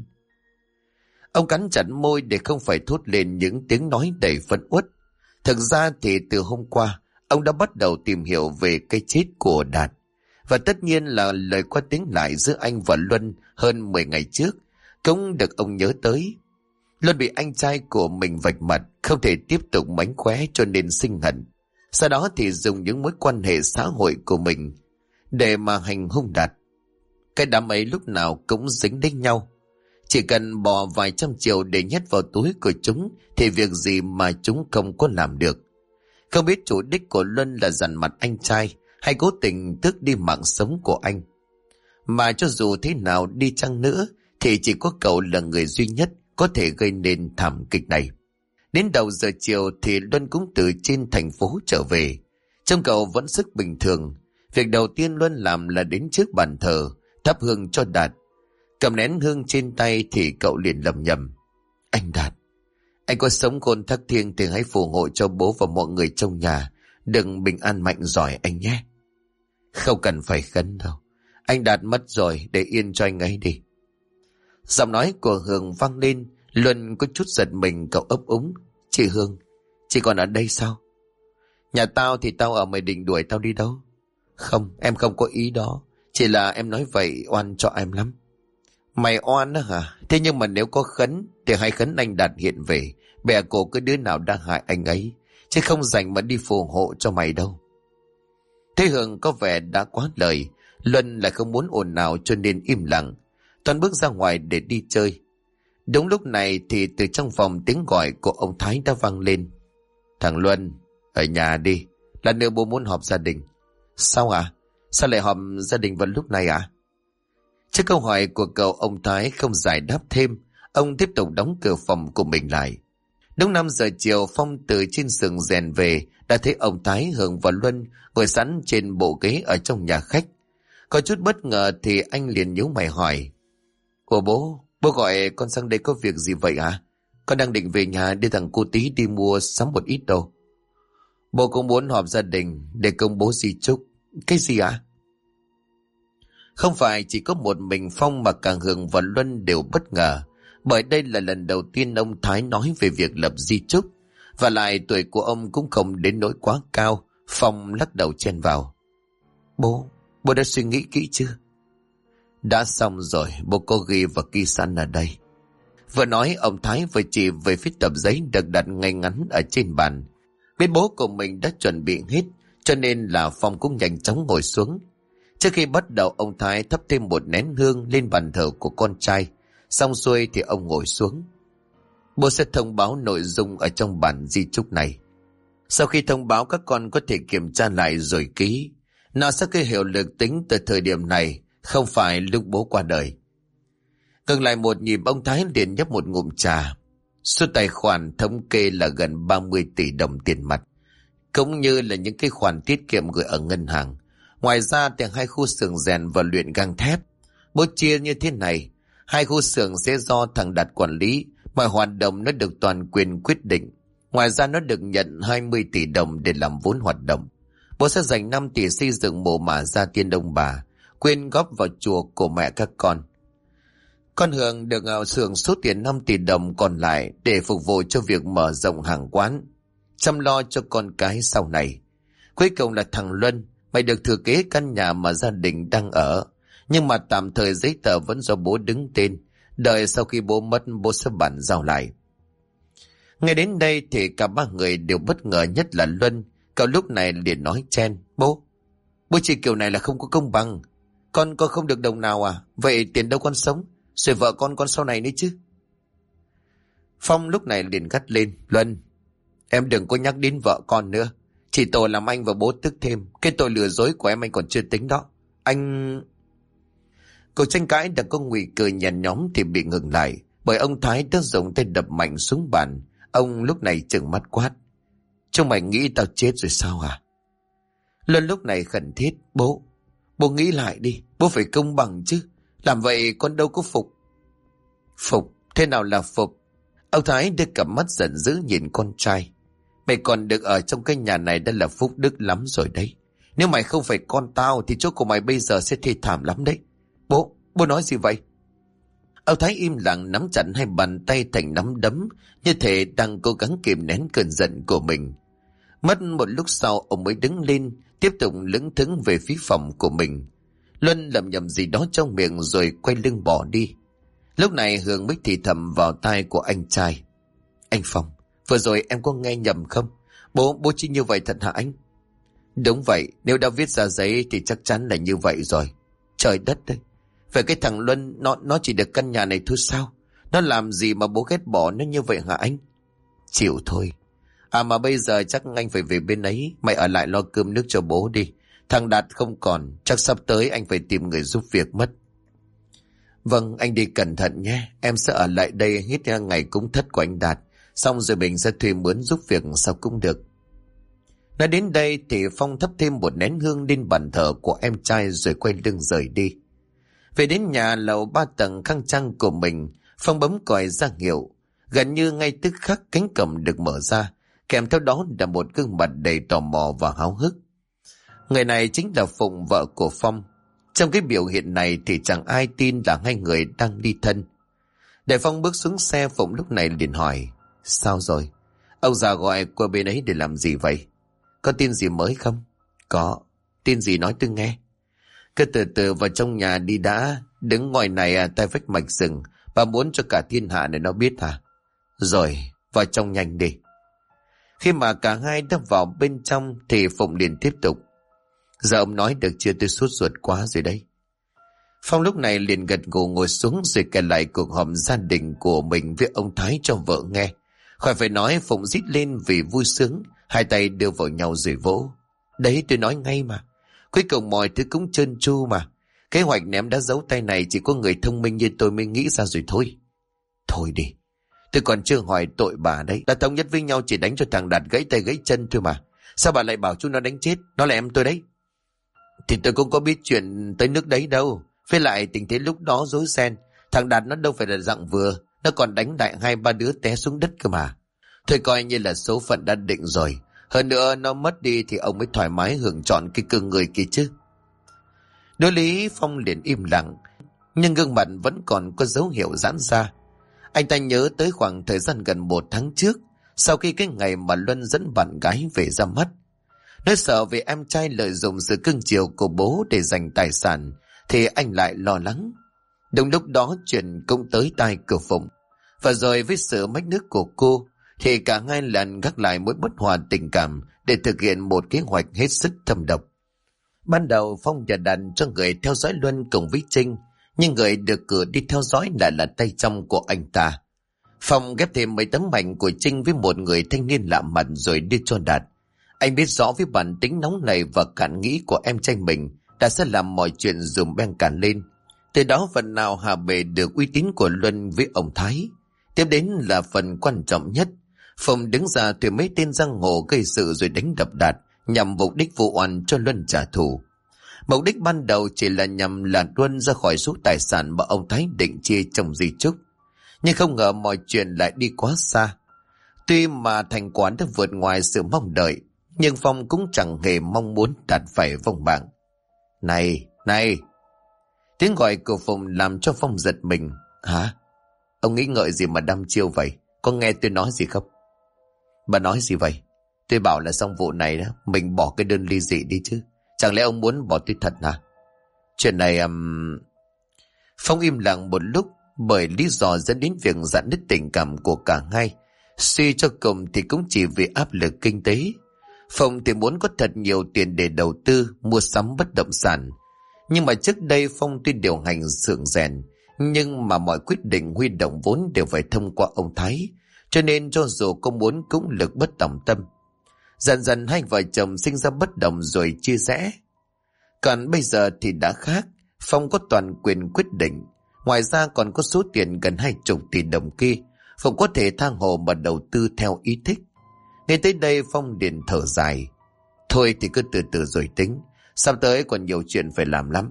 Ông cắn chặt môi để không phải thốt lên những tiếng nói đầy phẫn uất. Thực ra thì từ hôm qua ông đã bắt đầu tìm hiểu về cái chết của Đạt. Và tất nhiên là lời qua tiếng lại giữa anh và Luân hơn 10 ngày trước cũng được ông nhớ tới. Luân bị anh trai của mình vạch mặt, không thể tiếp tục mánh khóe cho nên sinh hận. Sau đó thì dùng những mối quan hệ xã hội của mình để mà hành hung Đạt. Cái đám ấy lúc nào cũng dính đến nhau. Chỉ cần bỏ vài trăm triệu để nhét vào túi của chúng thì việc gì mà chúng không có làm được. Không biết chủ đích của Luân là dằn mặt anh trai hay cố tình tước đi mạng sống của anh. Mà cho dù thế nào đi chăng nữa thì chỉ có cậu là người duy nhất có thể gây nên thảm kịch này. Đến đầu giờ chiều thì Luân cũng từ trên thành phố trở về. Trông cậu vẫn sức bình thường. Việc đầu tiên Luân làm là đến trước bàn thờ thắp hương cho Đạt. Cầm nén hương trên tay thì cậu liền lẩm nhẩm. Anh Đạt, anh có sống khôn thác thiêng thì hãy phù hộ cho bố và mọi người trong nhà đừng bình an mạnh giỏi anh nhé. Không cần phải khấn đâu. Anh Đạt mất rồi, để yên cho anh ấy đi. Giọng nói của Hương vang lên. Luân có chút giật mình, cậu ấp úng. Chị Hương, chị còn ở đây sao? Nhà tao thì tao ở, mày định đuổi tao đi đâu? Không, em không có ý đó. Chỉ là em nói vậy oan cho em lắm. Mày oan đó hả? Thế nhưng mà nếu có khấn thì hãy khấn anh Đạt hiện về, bè cổ cái đứa nào đang hại anh ấy, chứ không dành mà đi phù hộ cho mày đâu. Thế Hương có vẻ đã quá lời. Luân lại không muốn ồn ào cho nên im lặng. Toàn bước ra ngoài để đi chơi. Đúng lúc này thì từ trong phòng tiếng gọi của ông Thái đã vang lên. Thằng Luân, ở nhà đi. Lát nữa bố muốn họp gia đình. Sao ạ? Sao lại họp gia đình vào lúc này ạ? Trước câu hỏi của cậu, ông Thái không giải đáp thêm. Ông tiếp tục đóng cửa phòng của mình lại. Đúng 5 giờ chiều, Phong từ trên giường rèn về, đã thấy ông Thái, Hường và Luân ngồi sẵn trên bộ ghế ở trong nhà khách. Có chút bất ngờ thì anh liền nhíu mày hỏi. Ủa bố gọi con sang đây có việc gì vậy hả? Con đang định về nhà đưa thằng cô Tí đi mua sắm một ít đồ. Bố cũng muốn họp gia đình để công bố di chúc. Cái gì ạ? Không phải chỉ có một mình Phong mà cả Hường và Luân đều bất ngờ. Bởi đây là lần đầu tiên ông Thái nói về việc lập di chúc. Và lại tuổi của ông cũng không đến nỗi quá cao. Phong lắc đầu chen vào. Bố đã suy nghĩ kỹ chưa? Đã xong rồi, bố có ghi và ký sẵn ở đây. Vừa nói ông Thái vừa chỉ về phía tập giấy được đặt ngay ngắn ở trên bàn. Biết bố của mình đã chuẩn bị hết, cho nên là Phong cũng nhanh chóng ngồi xuống. Trước khi bắt đầu, ông Thái thắp thêm một nén hương lên bàn thờ của con trai. Xong xuôi thì ông ngồi xuống. Bố sẽ thông báo nội dung ở trong bản di chúc này. Sau khi thông báo, các con có thể kiểm tra lại rồi ký. Nó sẽ có hiệu lực tính từ thời điểm này, không phải lúc bố qua đời. Ngừng lại một nhịp, ông Thái liền nhấp một ngụm trà. Số tài khoản thống kê là gần 30 tỷ đồng tiền mặt, cũng như là những cái khoản tiết kiệm gửi ở ngân hàng. Ngoài ra thì 2 khu xưởng rèn và luyện gang thép. Bố chia như thế này: 2 khu xưởng sẽ do thằng Đạt quản lý, mọi hoạt động nó được toàn quyền quyết định. Ngoài ra nó được nhận 20 tỷ đồng để làm vốn hoạt động. Bố sẽ dành 5 tỷ xây dựng mộ mả gia tiên ông bà, quyên góp vào chùa của mẹ các con. Con Hường được xưởng số tiền 5 tỷ đồng còn lại để phục vụ cho việc mở rộng hàng quán, chăm lo cho con cái sau này. Cuối cùng là thằng Luân, mày được thừa kế căn nhà mà gia đình đang ở, nhưng mà tạm thời giấy tờ vẫn do bố đứng tên, đợi sau khi bố mất bố sẽ bàn giao lại. Ngay đến đây thì cả 3 người đều bất ngờ, nhất là Luân. Cậu lúc này liền nói chen: Bố chỉ kiểu này là không có công bằng. Con không được đồng nào à? Vậy tiền đâu con sống, rồi vợ con sau này nữa chứ? Phong lúc này liền gắt lên: Luân, em đừng có nhắc đến vợ con nữa. Chỉ tội làm anh và bố tức thêm. Cái tội lừa dối của em anh còn chưa tính đó. Anh... Cuộc tranh cãi đã có nguy cơ nhăn nhóm thì bị ngừng lại bởi ông Thái đã dùng tay đập mạnh xuống bàn. Ông lúc này trừng mắt quát: Chúng mày nghĩ tao chết rồi sao hả? Luân lúc này khẩn thiết: Bố nghĩ lại đi. Bố phải công bằng chứ. Làm vậy con đâu có phục. Phục? Thế nào là phục? Ông Thái đưa cặp mắt giận dữ nhìn con trai. Mày còn được ở trong cái nhà này đã là phúc đức lắm rồi đấy. Nếu mày không phải con tao thì chỗ của mày bây giờ sẽ thê thảm lắm đấy. Bố nói gì vậy? Ông Thái im lặng, nắm chặt 2 bàn tay thành nắm đấm, như thể đang cố gắng kìm nén cơn giận của mình. Mất một lúc sau, ông mới đứng lên, tiếp tục lững thững về phía phòng của mình. Luân lẩm nhẩm gì đó trong miệng rồi quay lưng bỏ đi. Lúc này Hường mới thì thầm vào tai của anh trai: Anh Phong, vừa rồi em có nghe nhầm không? Bố chỉ như vậy thật hả anh? Đúng vậy, nếu đã viết ra giấy thì chắc chắn là như vậy rồi. Trời đất đấy, vậy cái thằng Luân nó chỉ được căn nhà này thôi sao? Nó làm gì mà bố ghét bỏ nó như vậy hả anh? Chịu thôi. À mà bây giờ chắc anh phải về bên ấy. Mày ở lại lo cơm nước cho bố đi. Thằng Đạt không còn, chắc sắp tới anh phải tìm người giúp việc mất. Vâng, anh đi cẩn thận nhé. Em sẽ ở lại đây hết ngày cúng thất của anh Đạt. Xong rồi mình sẽ thuê mướn giúp việc sao cũng được. Nói đến đây thì Phong thắp thêm một nén hương lên bàn thờ của em trai rồi quay lưng rời đi. Về đến nhà lầu 3 tầng khang trang của mình, Phong bấm còi ra hiệu. Gần như ngay tức khắc cánh cổng được mở ra, kèm theo đó là một gương mặt đầy tò mò và háo hức. Người này chính là Phụng, vợ của Phong. Trong cái biểu hiện này thì chẳng ai tin là 2 người đang đi thân. Để Phong bước xuống xe, Phụng lúc này liền hỏi: Sao rồi? Ông già gọi qua bên ấy để làm gì vậy? Có tin gì mới không? Có. Tin gì nói tôi nghe. Cứ từ từ vào trong nhà đi đã. Đứng ngoài này tay vách mạch rừng. Bà muốn cho cả thiên hạ này nó biết hả? Rồi, vào trong nhanh đi. Khi mà cả hai đã vào bên trong thì Phụng liền tiếp tục: Giờ ông nói được chưa, tôi sốt ruột quá rồi đây. Phong lúc này liền gật gù ngồi xuống rồi kể lại cuộc họp gia đình của mình với ông Thái cho vợ nghe. Khỏi phải nói, Phụng rít lên vì vui sướng, hai tay đưa vào nhau rồi vỗ. Đấy, tôi nói ngay mà. Cuối cùng mọi thứ cũng trơn tru mà. Kế hoạch ném đá giấu tay này chỉ có người thông minh như tôi mới nghĩ ra rồi thôi. Thôi đi, tôi còn chưa hỏi tội bà đấy. Đã thống nhất với nhau chỉ đánh cho thằng Đạt gãy tay gãy chân thôi mà. Sao bà lại bảo chúng nó đánh chết? Nó là em tôi đấy. Thì tôi cũng có biết chuyện tới nước đấy đâu. Với lại tình thế lúc đó rối ren. Thằng Đạt nó đâu phải là dạng vừa. Nó còn đánh đại 2-3 đứa té xuống đất cơ mà. Thôi coi như là số phận đã định rồi. Hơn nữa nó mất đi thì ông mới thoải mái hưởng trọn cái cơ người kia chứ. Đối lý Phong liền im lặng, nhưng gương mặt vẫn còn có dấu hiệu giãn ra. Anh ta nhớ tới khoảng thời gian gần 1 tháng trước, sau khi cái ngày mà Luân dẫn bạn gái về ra mắt. Nói sợ vì em trai lợi dụng sự cưng chiều của bố để giành tài sản, thì anh lại lo lắng. Đúng lúc đó chuyện cũng tới tai cửa Phụng. Và rồi với sự mách nước của cô, thì cả hai lần gác lại mối bất hòa tình cảm để thực hiện một kế hoạch hết sức thâm độc. Ban đầu Phong và đặt cho người theo dõi Luân cùng với Trinh, nhưng người được cử đi theo dõi lại là tay trong của anh ta. Phong ghép thêm mấy tấm ảnh của Trinh với một người thanh niên lạ mặt rồi đưa cho Đạt. Anh biết rõ với bản tính nóng này và cạn nghĩ của em trai mình, đã sẽ làm mọi chuyện dùm beng cản lên. Từ đó phần nào hạ bệ được uy tín của Luân với ông Thái. Tiếp đến là phần quan trọng nhất. Phong đứng ra thuê mấy tên giang hồ gây sự rồi đánh đập Đạt, nhằm mục đích vụ oan cho Luân trả thù. Mục đích ban đầu chỉ là nhằm là Luân ra khỏi số tài sản mà ông Thái định chia trong di chúc. Nhưng không ngờ mọi chuyện lại đi quá xa. Tuy mà thành quả đã vượt ngoài sự mong đợi, nhưng Phong cũng chẳng hề mong muốn Đạt phải vong mạng. Này, này! Tiếng gọi của Phụng làm cho Phong giật mình. Hả? Ông nghĩ ngợi gì mà đăm chiêu vậy? Có nghe tôi nói gì không? Bà nói gì vậy? Tôi bảo là xong vụ này đó, mình bỏ cái đơn ly dị đi chứ. Chẳng lẽ ông muốn bỏ tôi thật hả? Chuyện này... Phong im lặng một lúc, bởi lý do dẫn đến việc rạn nứt tình cảm của cả hai. Suy cho cùng thì cũng chỉ vì áp lực kinh tế. Phong thì muốn có thật nhiều tiền để đầu tư, mua sắm bất động sản. Nhưng mà trước đây Phong tuy điều hành xưởng rèn, nhưng mà mọi quyết định huy động vốn đều phải thông qua ông Thái. Cho nên cho dù có muốn cũng lực bất tòng tâm. Dần dần hai vợ chồng sinh ra bất đồng rồi chia rẽ. Còn bây giờ thì đã khác. Phong có toàn quyền quyết định. Ngoài ra còn có số tiền gần 20 tỷ đồng kia, Phong có thể tha hồ mà đầu tư theo ý thích. Nghe tới đây Phong liền thở dài. Thôi thì cứ từ từ rồi tính. Sắp tới còn nhiều chuyện phải làm lắm.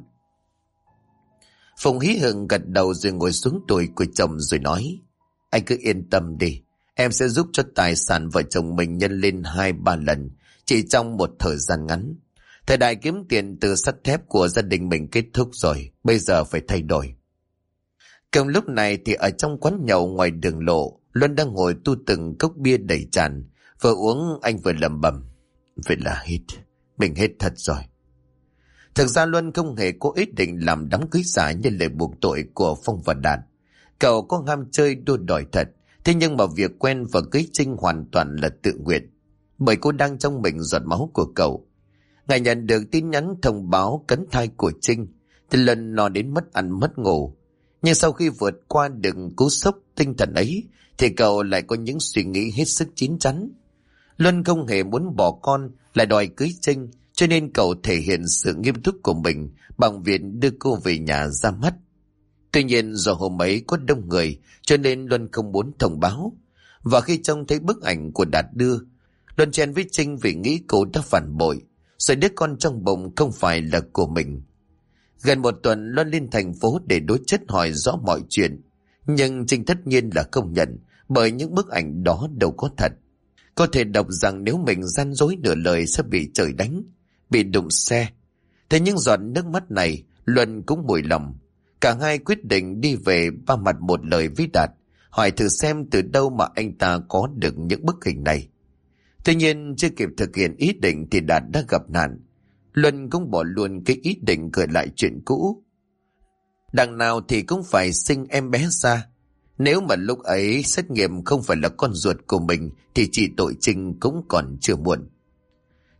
Phong hí hửng gật đầu rồi ngồi xuống đùi của chồng rồi nói. Anh cứ yên tâm đi. Em sẽ giúp cho tài sản vợ chồng mình nhân lên 2-3 lần, chỉ trong một thời gian ngắn. Thời đại kiếm tiền từ sắt thép của gia đình mình kết thúc rồi, bây giờ phải thay đổi. Cùng lúc này thì ở trong quán nhậu ngoài đường lộ, Luân đang ngồi tu từng cốc bia đầy tràn. Vừa uống anh vừa lẩm bẩm. Vậy là hết, mình hết thật rồi. Thực ra Luân không hề có ý định làm đám cưới giả như lời buộc tội của Phong và Đạt. Cậu có ham chơi đua đòi thật. Thế nhưng mà việc quen và cưới Trinh hoàn toàn là tự nguyện, bởi cô đang trong mình giọt máu của cậu. Ngày nhận được tin nhắn thông báo cấn thai của Trinh thì Luân lo đến mất ăn mất ngủ. Nhưng sau khi vượt qua được cú sốc tinh thần ấy thì cậu lại có những suy nghĩ hết sức chín chắn. Luân không hề muốn bỏ con, lại đòi cưới Trinh, cho nên cậu thể hiện sự nghiêm túc của mình bằng việc đưa cô về nhà ra mắt. Tuy nhiên do hôm ấy có đông người cho nên Luân không muốn thông báo. Và khi trông thấy bức ảnh của Đạt đưa, Luân chen với Trinh vì nghĩ cô đã phản bội, rồi đứa con trong bụng không phải là của mình. Gần 1 tuần Luân lên thành phố để đối chất hỏi rõ mọi chuyện. Nhưng Trinh tất nhiên là không nhận, bởi những bức ảnh đó đâu có thật. Có thể đọc rằng nếu mình gian dối nửa lời sẽ bị trời đánh, bị đụng xe. Thế nhưng giọt nước mắt này Luân cũng mùi lòng. Cả hai quyết định đi về ba mặt một lời với Đạt, hỏi thử xem từ đâu mà anh ta có được những bức hình này. Tuy nhiên chưa kịp thực hiện ý định thì Đạt đã gặp nạn. Luân cũng bỏ luôn cái ý định gợi lại chuyện cũ. Đằng nào thì cũng phải sinh em bé ra. Nếu mà lúc ấy xét nghiệm không phải là con ruột của mình thì chỉ tội Trinh cũng còn chưa muộn.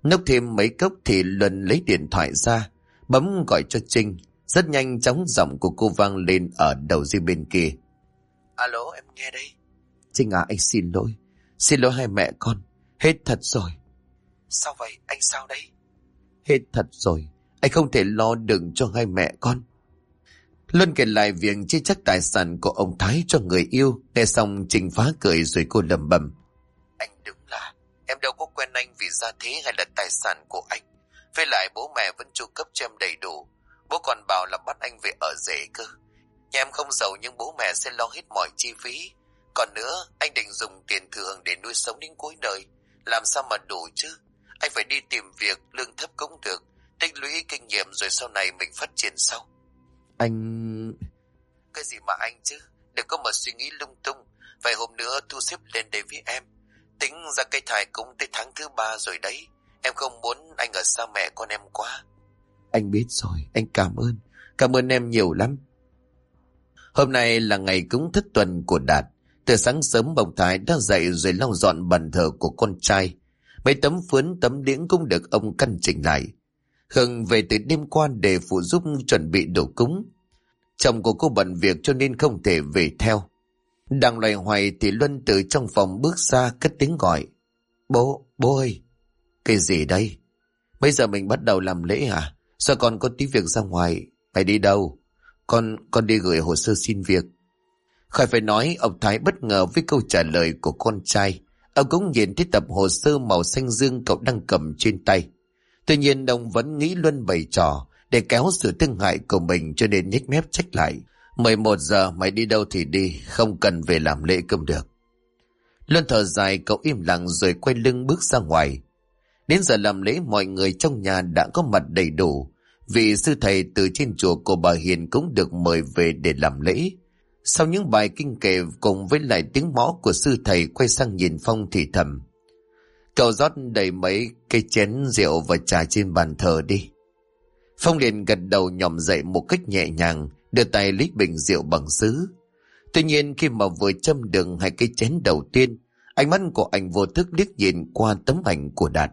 Nốc thêm mấy cốc thì Luân lấy điện thoại ra, bấm gọi cho Trinh. Rất nhanh chóng giọng của cô vang lên ở đầu dây bên kia. Alo, em nghe đây. Trinh à, anh xin lỗi. Xin lỗi hai mẹ con. Hết thật rồi. Sao vậy? Anh sao đấy? Hết thật rồi. Anh không thể lo đựng cho hai mẹ con. Luân kể lại việc chia chắc tài sản của ông Thái cho người yêu. Nghe xong Trinh phá cười rồi cô lẩm bẩm. Anh đúng là em đâu có quen anh vì gia thế hay là tài sản của anh. Với lại bố mẹ vẫn chu cấp cho em đầy đủ. Bố còn bảo là bắt anh về ở rể cơ. Nhà em không giàu nhưng bố mẹ sẽ lo hết mọi chi phí. Còn nữa, anh định dùng tiền thưởng để nuôi sống đến cuối đời. Làm sao mà đủ chứ? Anh phải đi tìm việc, lương thấp cũng được. Tích lũy kinh nghiệm rồi sau này mình phát triển sau. Anh... Cái gì mà anh chứ? Đừng có mà suy nghĩ lung tung. Vài hôm nữa thu xếp lên đây với em. Tính ra cây thai cũng tới tháng thứ 3 rồi đấy. Em không muốn anh ở xa mẹ con em quá. Anh biết rồi, anh cảm ơn. Cảm ơn em nhiều lắm. Hôm nay là ngày cúng thất tuần của Đạt. Từ sáng sớm ông Thái đã dậy rồi lau dọn bàn thờ của con trai. Mấy tấm phướn tấm điển cũng được ông căn chỉnh lại. Hưng về từ đêm qua để phụ giúp chuẩn bị đồ cúng. Chồng của cô bận việc cho nên không thể về theo. Đang loay hoay thì Luân từ trong phòng bước ra cất tiếng gọi. Bố ơi. Cái gì đây? Bây giờ mình bắt đầu làm lễ hả? Sao con có tí việc ra ngoài? Mày đi đâu? Con đi gửi hồ sơ xin việc. Khỏi phải nói, ông Thái bất ngờ với câu trả lời của con trai. Ông cũng nhìn thấy tập hồ sơ màu xanh dương cậu đang cầm trên tay. Tuy nhiên ông vẫn nghĩ Luân bày trò để kéo sự thương hại của mình cho nên nhếch mép trách lại. 11 giờ mày đi đâu thì đi, không cần về làm lễ cũng được. Luân thở dài, cậu im lặng rồi quay lưng bước ra ngoài. Đến giờ làm lễ mọi người trong nhà đã có mặt đầy đủ. Vị sư thầy từ trên chùa của bà Hiền cũng được mời về để làm lễ. Sau những bài kinh kệ cùng với lại tiếng mõ của sư thầy quay sang nhìn Phong thì thầm. Cậu rót đầy mấy cây chén rượu và trà trên bàn thờ đi. Phong liền gật đầu nhòm dậy một cách nhẹ nhàng, đưa tay lấy bình rượu bằng sứ. Tuy nhiên khi mà vừa châm đường hai cây chén đầu tiên, ánh mắt của anh vô thức liếc nhìn qua tấm ảnh của Đạt.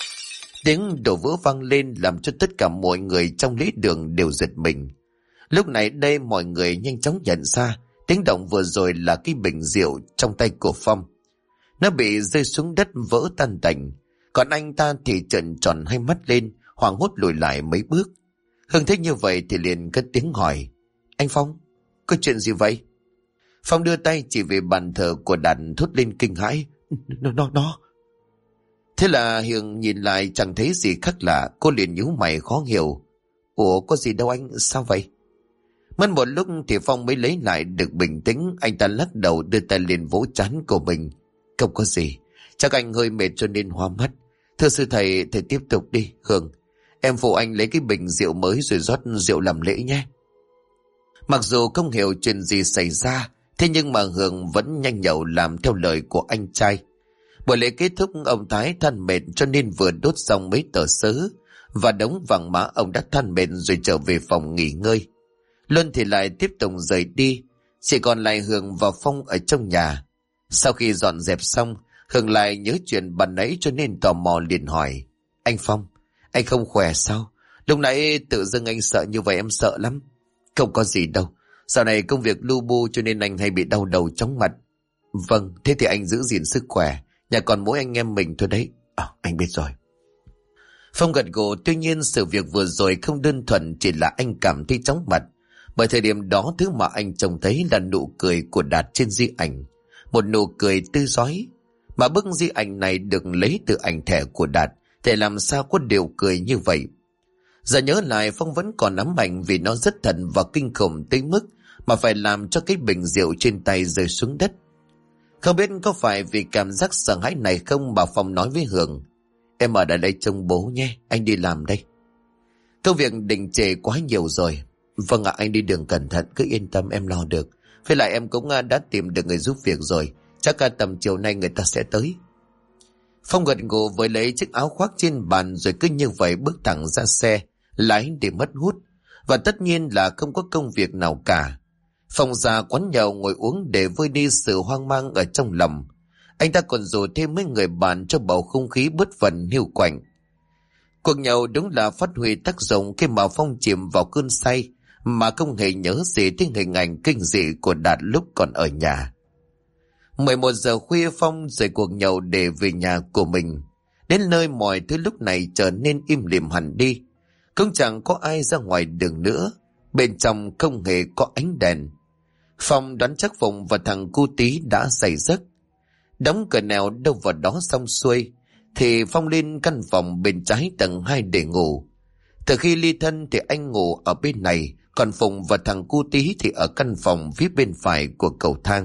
Tiếng đổ vỡ vang lên làm cho tất cả mọi người trong lễ đường đều giật mình. Lúc này đây mọi người nhanh chóng nhận ra tiếng động vừa rồi là cái bình rượu trong tay của Phong. Nó bị rơi xuống đất vỡ tan tành. Còn anh ta thì trợn tròn hai mắt lên, hoảng hốt lùi lại mấy bước. Hưng thấy như vậy thì liền cất tiếng hỏi. Anh Phong, có chuyện gì vậy? Phong đưa tay chỉ về bàn thờ của Đạt thốt lên kinh hãi. Nó. Thế là Hiền nhìn lại chẳng thấy gì khác lạ, cô liền nhíu mày khó hiểu. Ủa có gì đâu anh, sao vậy? Mất một lúc thì Phong mới lấy lại được bình tĩnh, anh ta lắc đầu đưa tay lên vỗ trán của mình. Không có gì, chắc anh hơi mệt cho nên hoa mắt. Thưa sư thầy tiếp tục đi. Hương, em phụ anh lấy cái bình rượu mới rồi rót rượu làm lễ nhé. Mặc dù không hiểu chuyện gì xảy ra, thế nhưng mà Hương vẫn nhanh nhậu làm theo lời của anh trai. Buổi lễ kết thúc, ông Thái than mệt cho nên vừa đốt xong mấy tờ sớ và đống vàng mã ông đã than mệt rồi trở về phòng nghỉ ngơi. Luân thì lại tiếp tục rời đi, chỉ còn lại Hương và Phong ở trong nhà. Sau khi dọn dẹp xong, Hương lại nhớ chuyện ban nãy cho nên tò mò liền hỏi. Anh Phong, anh không khỏe sao? Lúc nãy tự dưng anh sợ như vậy, em sợ lắm. Không có gì đâu, dạo này công việc lu bu cho nên anh hay bị đau đầu chóng mặt. Vâng, thế thì anh giữ gìn sức khỏe, nhà còn mỗi anh em mình thôi đấy. Anh biết rồi. Phong gật gù, tuy nhiên sự việc vừa rồi không đơn thuần chỉ là anh cảm thấy chóng mặt. Bởi thời điểm đó thứ mà anh trông thấy là nụ cười của Đạt trên di ảnh. Một nụ cười tươi rói. Mà bức di ảnh này được lấy từ ảnh thẻ của Đạt, thì làm sao có điều cười như vậy. Giờ nhớ lại Phong vẫn còn ám ảnh vì nó rất thần và kinh khủng tới mức mà phải làm cho cái bình rượu trên tay rơi xuống đất. Không biết có phải vì cảm giác sợ hãi này không mà Phong nói với Hương. Em ở đây trông bố nhé, anh đi làm đây. Công việc định trễ quá nhiều rồi. Vâng ạ, anh đi đường cẩn thận, cứ yên tâm em lo được. Với lại em cũng đã tìm được người giúp việc rồi, chắc cả tầm chiều nay người ta sẽ tới. Phong gật gù với lấy chiếc áo khoác trên bàn rồi cứ như vậy bước thẳng ra xe, lái để mất hút. Và tất nhiên là không có công việc nào cả. Phong ra quán nhậu ngồi uống để vơi đi sự hoang mang ở trong lòng. Anh ta còn rủ thêm mấy người bạn cho bầu không khí bớt phần hiu quạnh. Cuộc nhậu đúng là phát huy tác dụng khi mà Phong chìm vào cơn say mà không hề nhớ gì đến hình ảnh kinh dị của Đạt lúc còn ở nhà. 11 giờ khuya Phong rời cuộc nhậu để về nhà của mình. Đến nơi mọi thứ lúc này trở nên im lìm hẳn đi. Cũng chẳng có ai ra ngoài đường nữa. Bên trong không hề có ánh đèn. Phong đoán chắc Phụng và thằng cu tí đã say giấc. Đóng cửa nẻo đâu vào đó xong xuôi thì Phong lên căn phòng bên trái tầng 2 để ngủ. Từ khi ly thân thì anh ngủ ở bên này, còn Phụng và thằng cu tí thì ở căn phòng phía bên phải của cầu thang.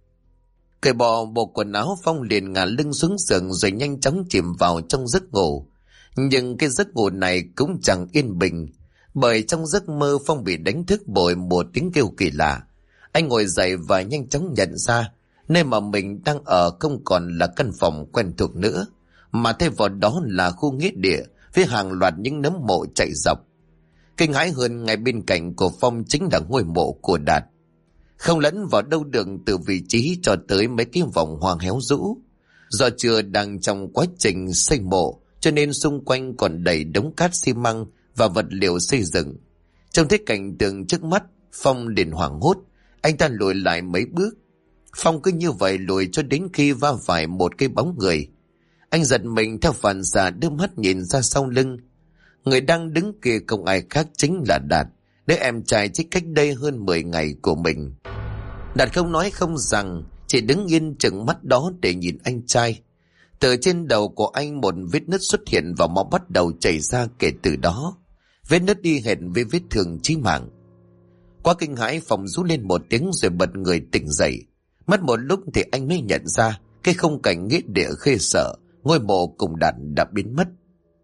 Cởi bỏ bộ quần áo, Phong liền ngả lưng xuống giường rồi nhanh chóng chìm vào trong giấc ngủ. Nhưng cái giấc ngủ này cũng chẳng yên bình, bởi trong giấc mơ Phong bị đánh thức bởi một tiếng kêu kỳ lạ. Anh ngồi dậy và nhanh chóng nhận ra nơi mà mình đang ở không còn là căn phòng quen thuộc nữa, mà thay vào đó là khu nghĩa địa với hàng loạt những nấm mộ chạy dọc. Kinh hãi hơn, ngay bên cạnh của Phong chính là ngôi mộ của Đạt. Không lẫn vào đâu được từ vị trí cho tới mấy cái vòng hoang héo rũ. Do chưa đang trong quá trình xây mộ cho nên xung quanh còn đầy đống cát xi măng và vật liệu xây dựng. Trong thấy cảnh tượng trước mắt, Phong liền hoảng hốt. Anh ta lùi lại mấy bước. Phong cứ như vậy lùi cho đến khi va phải một cái bóng người. Anh giật mình theo phản xạ đưa mắt nhìn ra sau lưng. Người đang đứng kia không ai khác chính là Đạt, đứa em trai chỉ cách đây hơn 10 ngày của mình. Đạt không nói không rằng, chỉ đứng yên chừng mắt đó để nhìn anh trai. Từ trên đầu của anh một vết nứt xuất hiện và máu bắt đầu chảy ra kể từ đó. Vết nứt đi hệt với vết thương chí mạng. Quá kinh hãi, Phong rú lên một tiếng rồi bật người tỉnh dậy. Mất một lúc thì anh mới nhận ra cái khung cảnh nghĩa địa ghê sợ, ngôi mộ cùng Đạt đã biến mất.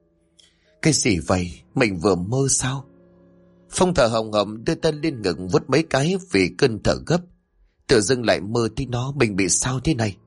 Cái gì vậy? Mình vừa mơ sao? Phong thở hồng hộc đưa tay lên ngực vuốt mấy cái vì cơn thở gấp. Tự dưng lại mơ thấy nó, mình bị sao thế này?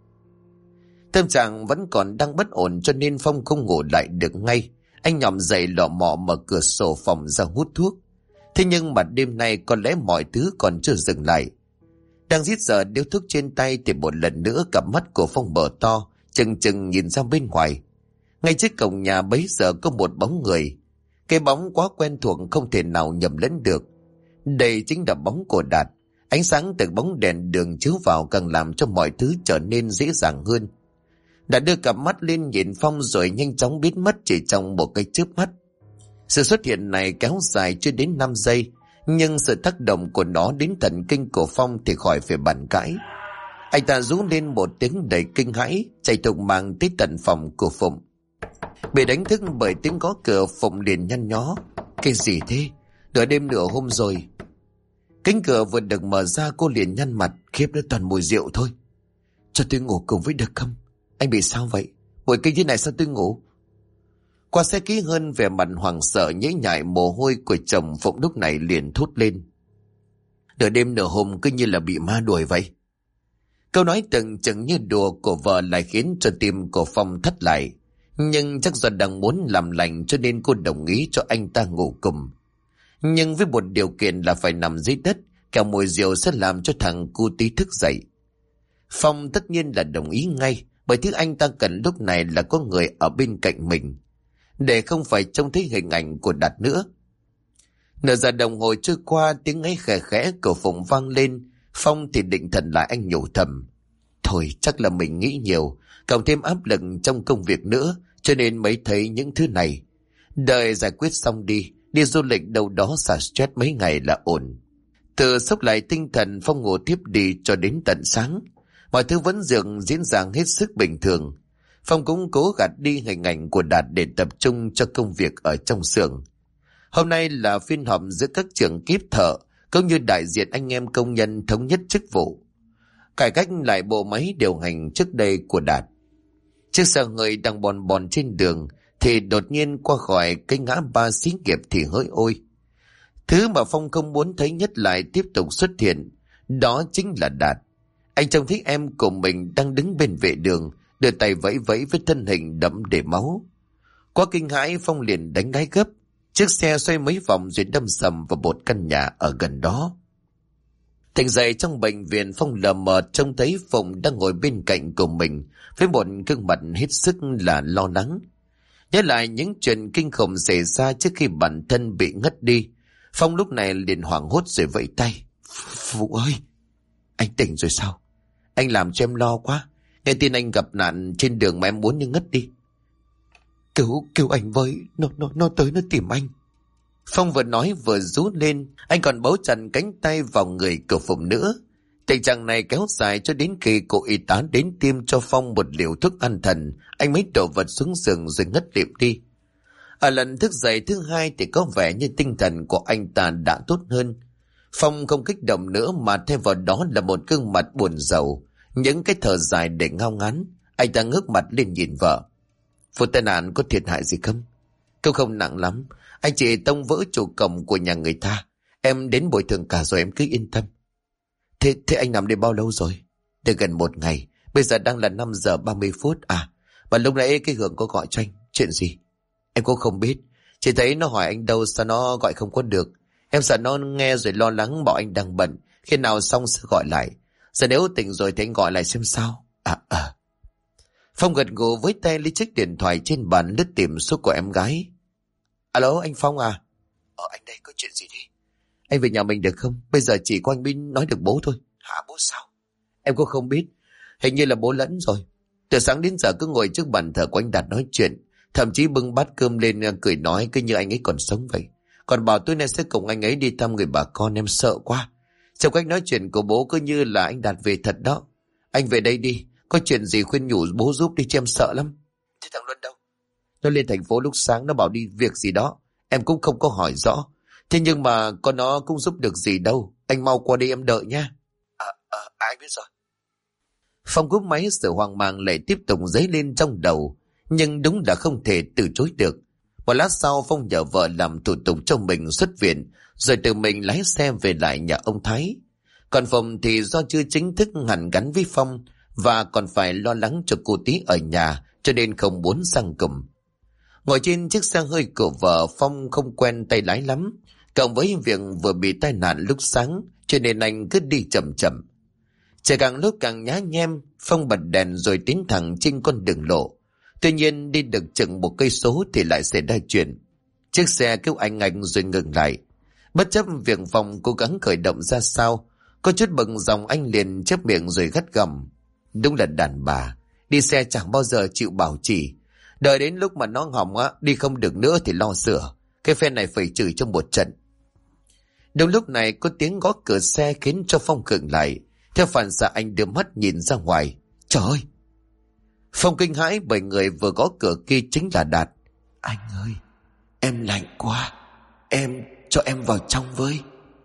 Tâm trạng vẫn còn đang bất ổn cho nên Phong không ngủ lại được ngay. Anh nhòm dậy lọ mọ mở cửa sổ phòng ra hút thuốc. Thế nhưng mà đêm nay có lẽ mọi thứ còn chưa dừng lại. Đang rít giờ điếu thuốc trên tay thì một lần nữa cặp mắt của Phong mở to, chừng chừng nhìn ra bên ngoài. Ngay trước cổng nhà bấy giờ có một bóng người. Cái bóng quá quen thuộc không thể nào nhầm lẫn được. Đây chính là bóng của Đạt. Ánh sáng từ bóng đèn đường chiếu vào càng làm cho mọi thứ trở nên dễ dàng hơn. Đạt đưa cặp mắt lên nhìn Phong rồi nhanh chóng biến mất chỉ trong một cái chớp mắt. Sự xuất hiện này kéo dài chưa đến 5 giây, nhưng sự tác động của nó đến thần kinh của Phong thì khỏi phải bàn cãi. Anh ta rú lên một tiếng đầy kinh hãi, chạy thục mạng tới tận phòng của Phụng. Bị đánh thức bởi tiếng gõ cửa, Phụng liền nhăn nhó. Cái gì thế? Nửa đêm nửa hôm rồi. Cánh cửa vừa được mở ra, cô liền nhăn mặt. Khiếp, đó toàn mùi rượu thôi. Cho tôi ngủ cùng với được không? Anh bị sao vậy? Mùi cái như này sao tôi ngủ? Qua xe kỹ hơn, vẻ mặt hoảng sợ nhễ nhại mồ hôi của chồng, Phụng lúc này liền thốt lên. Nửa đêm nửa hôm cứ như là bị ma đuổi vậy. Câu nói từng chừng như đùa của vợ lại khiến cho tim của Phong thắt lại. Nhưng chắc do đang muốn làm lành cho nên cô đồng ý cho anh ta ngủ cùng. Nhưng với một điều kiện là phải nằm dưới đất, kẻo mùi rượu sẽ làm cho thằng cu tí thức dậy. Phong tất nhiên là đồng ý ngay, bởi thứ anh ta cần lúc này là có người ở bên cạnh mình, để không phải trông thấy hình ảnh của Đạt nữa. Nửa giờ đồng hồ trôi qua, tiếng ấy khẽ khẽ của Phụng vang lên. Phong thì định thần lại, anh nhủ thầm. Thôi chắc là mình nghĩ nhiều, cộng thêm áp lực trong công việc nữa, cho nên mới thấy những thứ này. Đợi giải quyết xong đi du lịch đâu đó xả stress mấy ngày là ổn. Từ sốc lại tinh thần, Phong ngủ tiếp đi cho đến tận sáng. Mọi thứ vẫn diễn ra hết sức bình thường. Phong cũng cố gạt đi hình ảnh của Đạt để tập trung cho công việc ở trong xưởng. Hôm nay là phiên họp giữa các trưởng kíp thợ, cũng như đại diện anh em công nhân thống nhất chức vụ, cải cách lại bộ máy điều hành trước đây của Đạt. Chiếc xe hơi đang bòn bòn trên đường thì đột nhiên qua khỏi cái ngã ba xí nghiệp thì hỡi ôi. Thứ mà Phong không muốn thấy nhất lại tiếp tục xuất hiện, đó chính là Đạt. Anh trông thấy em của mình đang đứng bên vệ đường, đưa tay vẫy vẫy với thân hình đẫm để máu. Quá kinh hãi, Phong liền đánh lái gấp. Chiếc xe xoay mấy vòng rồi đâm sầm vào một căn nhà ở gần đó. Tỉnh dậy trong bệnh viện, Phong lờ mờ trông thấy Phụng đang ngồi bên cạnh của mình với một gương mặt hết sức là lo lắng. Nhớ lại những chuyện kinh khủng xảy ra trước khi bản thân bị ngất đi, Phong lúc này liền hoảng hốt rồi vẫy tay. Vũ ơi, anh tỉnh rồi sao? Anh làm cho em lo quá. Nghe tin anh gặp nạn trên đường mà em muốn như ngất đi. Cứu anh với, nó tới nó tìm anh. Phong vừa nói vừa rú lên, anh còn bấu chặt cánh tay vào người của phụ nữ. Tình trạng này kéo dài cho đến khi cô y tá đến tiêm cho Phong một liều thuốc an thần, anh mới đổ vật xuống giường rồi ngất lịm đi. Ở lần thức dậy thứ hai thì có vẻ như tinh thần của anh ta đã tốt hơn. Phong không kích động nữa mà thêm vào đó là một gương mặt buồn rầu, những cái thở dài để ngao ngán. Anh ta ngước mặt lên nhìn vợ. Vụ tai nạn có thiệt hại gì không? Câu không nặng lắm, anh chỉ tông vỡ trụ cổng của nhà người ta. Em đến bồi thường cả rồi, em cứ yên tâm. Thế anh nằm đây bao lâu rồi? Được gần 1 ngày, bây giờ đang là 5 giờ 30 phút. À, và lúc nãy cái Hường có gọi cho anh. Chuyện gì? Em cũng không biết, chỉ thấy nó hỏi anh đâu, sao nó gọi không có được. Em sợ nó nghe rồi lo lắng bảo anh đang bận, khi nào xong sẽ gọi lại. Giờ nếu tỉnh rồi thì anh gọi lại xem sao. Phong gật gù với tay lấy chiếc điện thoại trên bàn lướt tìm số của em gái. Alo, anh Phong à? Anh đây, có chuyện gì đi? Anh về nhà mình được không? Bây giờ chỉ có anh mới nói được bố thôi. Hả, bố sao? Em cũng không biết, hình như là bố lẫn rồi. Từ sáng đến giờ cứ ngồi trước bàn thờ của anh Đạt nói chuyện, thậm chí bưng bát cơm lên cười nói cứ như anh ấy còn sống vậy. Còn bảo tối nay sẽ cùng anh ấy đi thăm người bà con, em sợ quá. Trong cách nói chuyện của bố cứ như là anh Đạt về thật đó. Anh về đây đi, có chuyện gì khuyên nhủ bố giúp đi chứ em sợ lắm. Thế thằng Luân đâu? Nó lên thành phố lúc sáng, nó bảo đi việc gì đó, em cũng không có hỏi rõ. Thế nhưng mà con nó cũng giúp được gì đâu. Anh mau qua đây em đợi nha. Anh biết rồi. Phong cúp máy, sự hoang mang lại tiếp tục dấy lên trong đầu, nhưng đúng là không thể từ chối được. Một lát sau, Phong nhờ vợ làm thủ tục cho mình xuất viện, rồi tự mình lái xe về lại nhà ông Thái. Còn Phong thì do chưa chính thức hẳn gắn với Phong và còn phải lo lắng cho cô tí ở nhà, cho nên không muốn sang cùng. Ngồi trên chiếc xe hơi của vợ, Phong không quen tay lái lắm, cộng với việc vừa bị tai nạn lúc sáng, cho nên anh cứ đi chậm chậm. Trời càng lúc càng nhá nhem, Phong bật đèn rồi tiến thẳng trên con đường lộ. Tuy nhiên đi được chừng 1 cây số thì lại xảy ra chuyện. Chiếc xe kêu anh rồi ngừng lại. Bất chấp việc Phong cố gắng khởi động ra sao, có chút bận dòng anh liền chép miệng rồi gắt gỏng. Đúng là đàn bà, đi xe chẳng bao giờ chịu bảo trì. Đợi đến lúc mà nó hỏng đi không được nữa thì lo sửa. Cái phe này phải chửi trong một trận. Đúng lúc này có tiếng gõ cửa xe khiến cho Phong khựng lại. Theo phản xạ anh đưa mắt nhìn ra ngoài. Trời ơi! Phong kinh hãi bởi người vừa gõ cửa kia chính là Đạt. Anh ơi, em lạnh quá, em cho em vào trong với.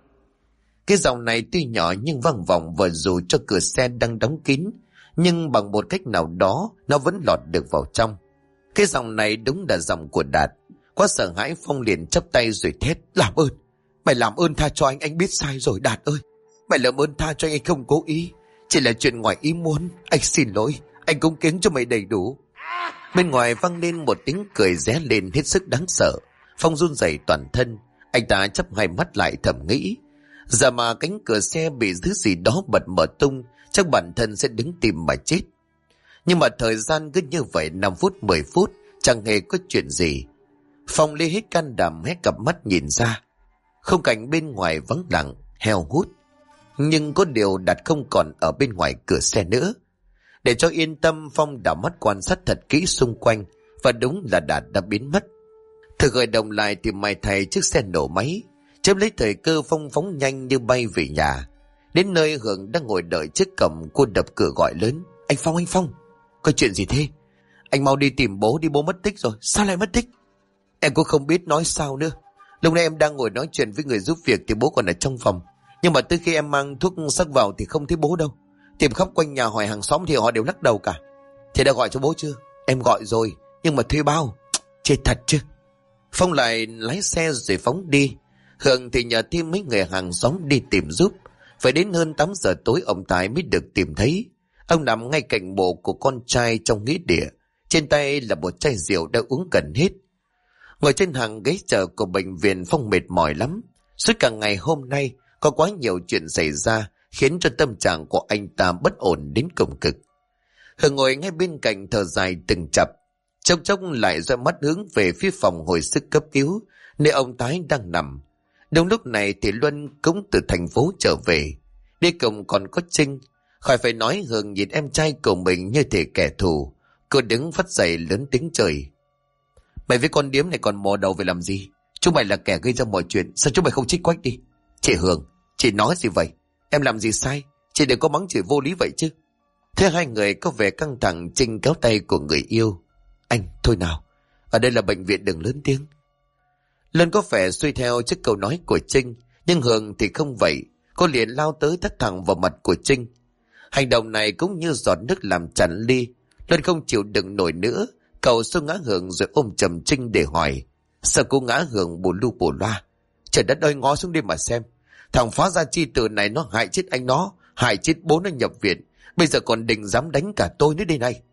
Cái giọng này tuy nhỏ nhưng vang vọng, và dù cho cửa xe đang đóng kín, nhưng bằng một cách nào đó nó vẫn lọt được vào trong. Cái giọng này đúng là giọng của Đạt. Quá sợ hãi, Phong liền chắp tay rồi thét. Làm ơn, mày làm ơn tha cho anh biết sai rồi Đạt ơi. Mày làm ơn tha cho anh không cố ý, chỉ là chuyện ngoài ý muốn. Anh xin lỗi, anh cúng kiến cho mày đầy đủ. Bên ngoài vang lên một tiếng cười ré lên hết sức đáng sợ. Phong run rẩy toàn thân, anh ta chắp hai mắt lại thầm nghĩ, giờ mà cánh cửa xe bị thứ gì đó bật mở tung, chắc bản thân sẽ đứng tìm mà chết. Nhưng mà thời gian cứ như vậy 5 phút 10 phút chẳng hề có chuyện gì. Phong lấy hết can đảm hé cặp mắt nhìn ra. Khung cảnh bên ngoài vắng lặng, heo hút. Nhưng có điều Đạt không còn ở bên ngoài cửa xe nữa. Để cho yên tâm, Phong đảo mắt quan sát thật kỹ xung quanh, và đúng là Đạt đã biến mất. Thử khởi động lại thì may thay chiếc xe nổ máy. Chớp lấy thời cơ, Phong phóng nhanh như bay về nhà. Đến nơi Hường đang ngồi đợi trước cổng, cô đập cửa gọi lớn. Anh Phong, có chuyện gì thế? Anh mau đi tìm bố đi, bố mất tích rồi. Sao lại mất tích? Em cũng không biết nói sao nữa. Lúc này em đang ngồi nói chuyện với người giúp việc thì bố còn ở trong phòng. Nhưng mà từ khi em mang thuốc sắc vào thì không thấy bố đâu. Tìm khắp quanh nhà hỏi hàng xóm thì họ đều lắc đầu cả. Thế đã gọi cho bố chưa? Em gọi rồi, nhưng mà thuê bao. Chết thật chứ. Phong lại lái xe rồi phóng đi. Hường thì nhờ thêm mấy người hàng xóm đi tìm giúp. Phải đến hơn 8 giờ tối ông Tài mới được tìm thấy. Ông nằm ngay cạnh mộ của con trai trong nghĩa địa. Trên tay là một chai rượu đã uống gần hết. Ngồi trên hàng ghế chờ của bệnh viện, Phong mệt mỏi lắm. Suốt cả ngày hôm nay có quá nhiều chuyện xảy ra, khiến cho tâm trạng của anh ta bất ổn đến cùng cực. Hường ngồi ngay bên cạnh thở dài từng chập. Chốc chốc lại dõi mắt hướng về phía phòng hồi sức cấp cứu, nơi ông Thái đang nằm. Đúng lúc này thì Luân cũng từ thành phố trở về. Đi cùng còn có Trinh. Khỏi phải nói, Hường nhìn em trai của mình như thể kẻ thù. Cô đứng phắt dậy lớn tiếng chửi: Mày với con điếm này còn mò đầu về làm gì? Chúng mày là kẻ gây ra mọi chuyện, sao chúng mày không trích quách đi? Chị Hường, chị nói gì vậy? Em làm gì sai? Chị đừng có mắng chửi vô lý vậy chứ. Thế hai người có vẻ căng thẳng. Trinh kéo tay của người yêu: Anh, thôi nào, ở đây là bệnh viện, đừng lớn tiếng. Luân có vẻ xuôi theo trước câu nói của Trinh, nhưng Hường thì không vậy. Cô liền lao tới tát thẳng vào mặt của Trinh. Hành động này cũng như giọt nước làm tràn ly. Luân không chịu đựng nổi nữa, cậu xuống ngã Hường rồi ôm chầm Trinh để hỏi: Sao cô ngã Hường bù lu bù loa? Trời đất ơi, ngó xuống đi mà xem. Thằng phá gia chi tử này nó hại chết anh nó, hại chết bố nó nhập viện, bây giờ còn định dám đánh cả tôi nữa đây này.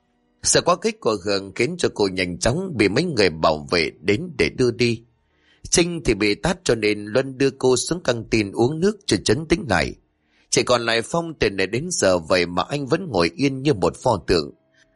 Sự quá khích của Hường khiến cho cô nhanh chóng bị mấy người bảo vệ đến để đưa đi. Trinh thì bị tát cho nên Luân đưa cô xuống căng tin uống nước cho trấn tĩnh lại. Chỉ còn lại Phong, từ này đến giờ vậy mà anh vẫn ngồi yên như một pho tượng.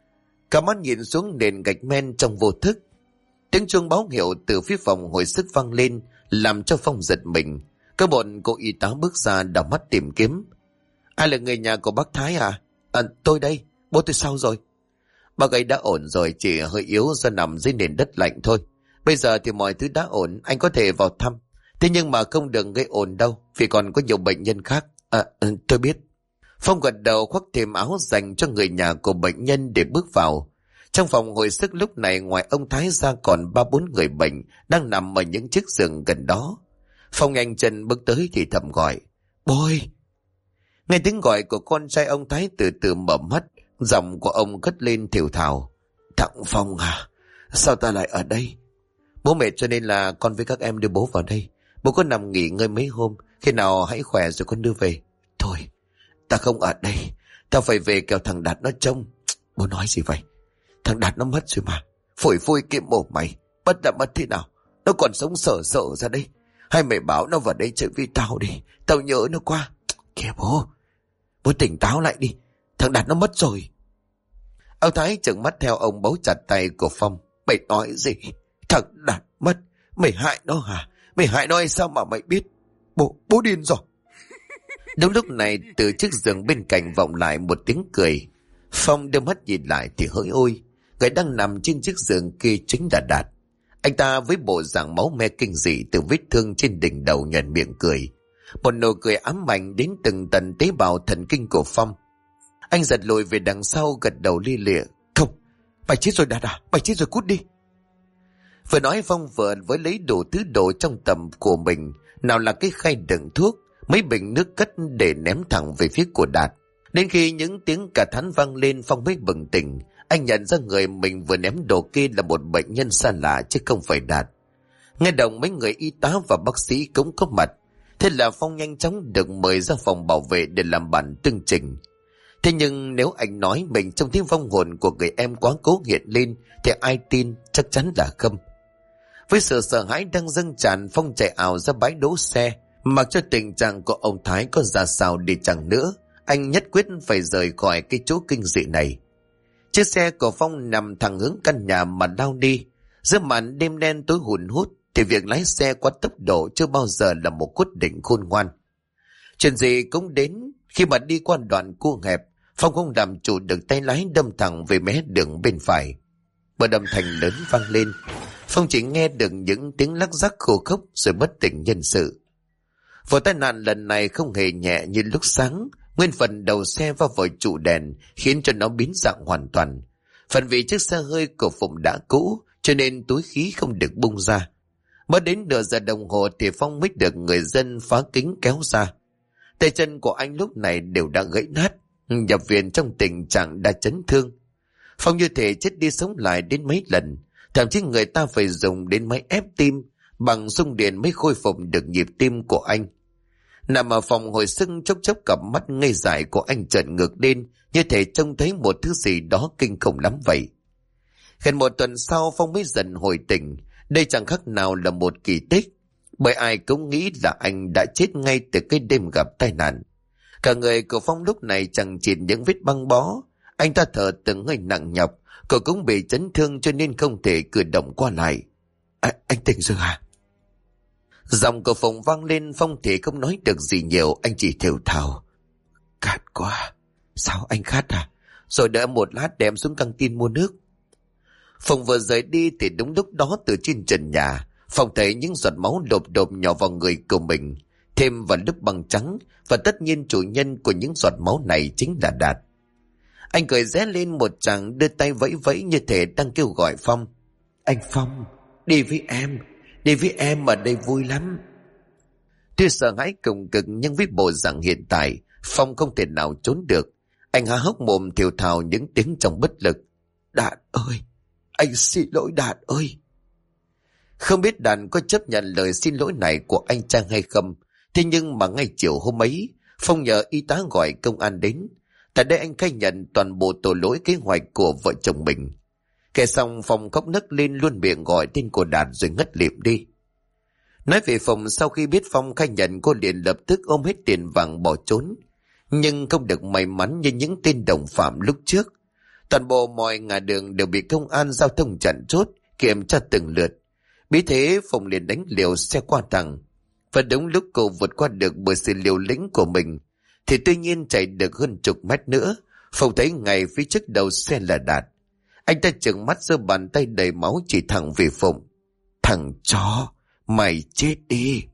Cả mắt nhìn xuống nền gạch men trong vô thức. Tiếng chuông báo hiệu từ phía phòng hồi sức vang lên, làm cho Phong giật mình. Có một cô y tá bước ra đảo mắt tìm kiếm. Ai là người nhà của bác Thái à? Tôi đây, bố tôi sao rồi? Bác ấy đã ổn rồi, chỉ hơi yếu do nằm dưới nền đất lạnh thôi. Bây giờ thì mọi thứ đã ổn, anh có thể vào thăm. Thế nhưng mà không đừng gây ồn đâu, vì còn có nhiều bệnh nhân khác. Tôi biết. Phong gật đầu, khoác thêm áo dành cho người nhà của bệnh nhân để bước vào. Trong phòng hồi sức lúc này ngoài ông Thái ra còn 3-4 người bệnh đang nằm ở những chiếc giường gần đó. Phong nhanh chân bước tới thì thầm gọi: Bố ơi! Nghe tiếng gọi của con trai, ông Thái từ từ mở mắt, giọng của ông cất lên thều thào: Thằng Phong à, sao ta lại ở đây? Bố mệt cho nên là con với các em đưa bố vào đây. Bố có nằm nghỉ ngơi mấy hôm, khi nào hãy khỏe rồi con đưa về. Thôi, ta không ở đây, ta phải về kẻo thằng Đạt nó trông. Bố nói gì vậy? Thằng Đạt nó mất rồi mà. Phổi phôi cái mồm mày, mất đã mất thế nào? Nó còn sống sở ra đây. Hay mày bảo nó vào đây chơi với tao đi, tao nhớ nó quá. Kìa bố tỉnh táo lại đi, thằng Đạt nó mất rồi. Ông Thái trợn mắt theo ông bấu chặt tay của Phong. Mày nói gì? Thằng Đạt mất? Mày hại nó hả? Mày hại nó hay sao mà mày biết? Bố điên rồi. Đúng lúc này từ chiếc giường bên cạnh vọng lại một tiếng cười. Phong đưa mắt nhìn lại thì hỡi ôi, người đang nằm trên chiếc giường kia chính là Đạt. Anh ta với bộ dạng máu me kinh dị từ vết thương trên đỉnh đầu nhoẻn miệng cười. Một nụ cười ám ảnh đến từng tận tế bào thần kinh của Phong. Anh giật lùi về đằng sau, gật đầu li lịa: Không, mày chết rồi Đạt à, mày chết rồi, cút đi. Vừa nói Phong vừa với lấy đủ thứ đồ trong tầm của mình, nào là cái khay đựng thuốc, mấy bình nước cất để ném thẳng về phía của Đạt. Đến khi những tiếng cà thán vang lên, Phong mới bừng tỉnh. Anh nhận ra người mình vừa ném đồ kia là một bệnh nhân xa lạ chứ không phải Đạt. Nghe động mấy người y tá và bác sĩ cũng có mặt. Thế là Phong nhanh chóng được mời ra phòng bảo vệ để làm bản tường trình. Thế nhưng nếu anh nói mình trông thấy vong hồn của người em quá cố hiện lên thì ai tin? Chắc chắn là không. Với sự sợ hãi đang dâng tràn, Phong chạy ảo ra bãi đỗ xe. Mặc cho tình trạng của ông Thái có ra sao đi chăng nữa, anh nhất quyết phải rời khỏi cái chỗ kinh dị này. Chiếc xe của Phong nằm thẳng hướng căn nhà mà lao đi. Giữa màn đêm đen tối hùn hút thì việc lái xe quá tốc độ chưa bao giờ là một quyết định khôn ngoan. Chuyện gì cũng đến khi mà đi qua đoạn cua hẹp, Phong không làm chủ được tay lái, đâm thẳng về mé đường bên phải. Một âm thanh lớn vang lên, Phong chỉ nghe được những tiếng lắc rắc khô khốc rồi bất tỉnh nhân sự. Vụ tai nạn lần này không hề nhẹ như lúc sáng. Nguyên phần đầu xe va vào trụ đèn khiến cho nó biến dạng hoàn toàn. Phần vì chiếc xe hơi của Phụng đã cũ cho nên túi khí không được bung ra. Mất đến nửa giờ đồng hồ thì Phong mới được người dân phá kính kéo ra. Tay chân của anh lúc này đều đã gãy nát, nhập viện trong tình trạng đa chấn thương. Phong như thể chết đi sống lại đến mấy lần, thậm chí người ta phải dùng đến máy ép tim bằng xung điện mới khôi phục được nhịp tim của anh. Nằm ở phòng hồi sức, chốc chốc cặp mắt ngây dại của anh trợn ngược lên, như thể trông thấy một thứ gì đó kinh khủng lắm vậy. Gần một tuần sau, Phong mới dần hồi tỉnh. Đây chẳng khác nào là một kỳ tích, bởi ai cũng nghĩ là anh đã chết ngay từ cái đêm gặp tai nạn. Cả người của Phong lúc này chẳng chịt những vết băng bó. Anh ta thở từng hơi nặng nhọc, Cô cũng bị chấn thương cho nên không thể cử động qua lại. Anh tỉnh rồi à? Giọng của Phụng vang lên. Phong thì không nói được gì nhiều, anh chỉ thều thào. Khát quá. Sao anh khát à? Rồi đợi một lát đem xuống căng tin mua nước. Phong vừa rời đi thì đúng lúc đó từ trên trần nhà, Phong thấy những giọt máu đột đột nhỏ vào người của mình, thêm vào lớp băng trắng, và tất nhiên chủ nhân của những giọt máu này chính là Đạt. Anh cười ré lên một tràng, đưa tay vẫy vẫy như thể đang kêu gọi Phong. Anh Phong, đi với em ở đây vui lắm. Tuy sợ hãi cùng cực nhưng với bộ dạng hiện tại, Phong không thể nào trốn được. Anh há hốc mồm thều thào những tiếng trong bất lực. Đạt ơi, anh xin lỗi Đạt ơi. Không biết Đạt có chấp nhận lời xin lỗi này của anh chàng hay không. Thế nhưng mà ngay chiều hôm ấy, Phong nhờ y tá gọi công an đến. Tại đây anh khai nhận toàn bộ tội lỗi kế hoạch của vợ chồng mình. Kể xong, Phong khóc nấc lên, luôn miệng gọi tên của Đạt rồi ngất lịm đi. Nói về Phong, sau khi biết Phong khai nhận, cô liền lập tức ôm hết tiền vàng bỏ trốn. Nhưng không được may mắn như những tên đồng phạm lúc trước. Toàn bộ mọi ngả đường đều bị công an giao thông chặn chốt, kiểm tra từng lượt. Bí thế Phong liền đánh liều xe qua thẳng. Và đúng lúc cô vượt qua được bởi sự liều lĩnh của mình, thì tuy nhiên chạy được hơn chục mét nữa, Phong thấy ngay phía trước đầu xe là Đạt. Anh ta trừng mắt giơ bàn tay đầy máu chỉ thẳng về Phụng. Thằng chó, mày chết đi.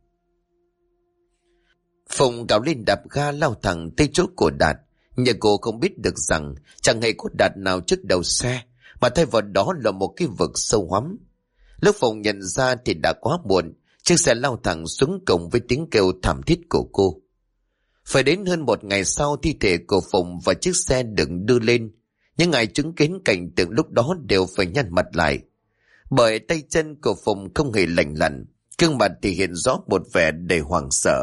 Phụng gào lên đạp ga lao thẳng tới chỗ của Đạt. Nhưng cô không biết được rằng chẳng hề có Đạt nào trước đầu xe, mà thay vào đó là một cái vực sâu hoắm. Lúc Phụng nhận ra thì đã quá muộn. Chiếc xe lao thẳng xuống cổng với tiếng kêu thảm thiết của cô. Phải đến hơn một ngày sau, thi thể của Phụng và chiếc xe được đưa lên. Những ai chứng kiến cảnh tượng lúc đó đều phải nhăn mặt lại. Bởi tay chân của Phụng không hề lành lặn, gương mặt thì hiện rõ một vẻ đầy hoảng sợ.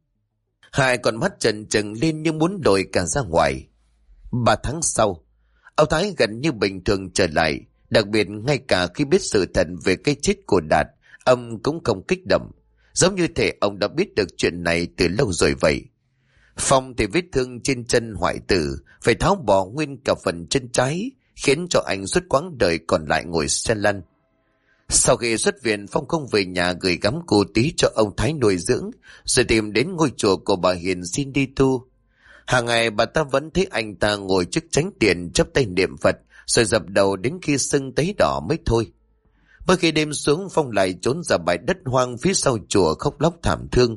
Hai con mắt trần trừng lên như muốn lồi cả ra ngoài. 3 tháng sau, ông Thái gần như bình thường trở lại. Đặc biệt ngay cả khi biết sự thật về cái chết của Đạt, ông cũng không kích động, giống như thể ông đã biết được chuyện này từ lâu rồi vậy. Phong thì vết thương trên chân hoại tử, phải tháo bỏ nguyên cả phần chân trái, khiến cho anh suốt quãng đời còn lại ngồi xe lăn. Sau khi xuất viện, Phong không về nhà gửi gắm cô tí cho ông Thái nuôi dưỡng, rồi tìm đến ngôi chùa của bà Hiền xin đi tu. Hàng ngày bà ta vẫn thấy anh ta ngồi trước chánh tiền chắp tay niệm Phật, rồi dập đầu đến khi sưng tấy đỏ mới thôi. Mỗi khi đêm xuống, Phong lại trốn ra bãi đất hoang phía sau chùa khóc lóc thảm thương.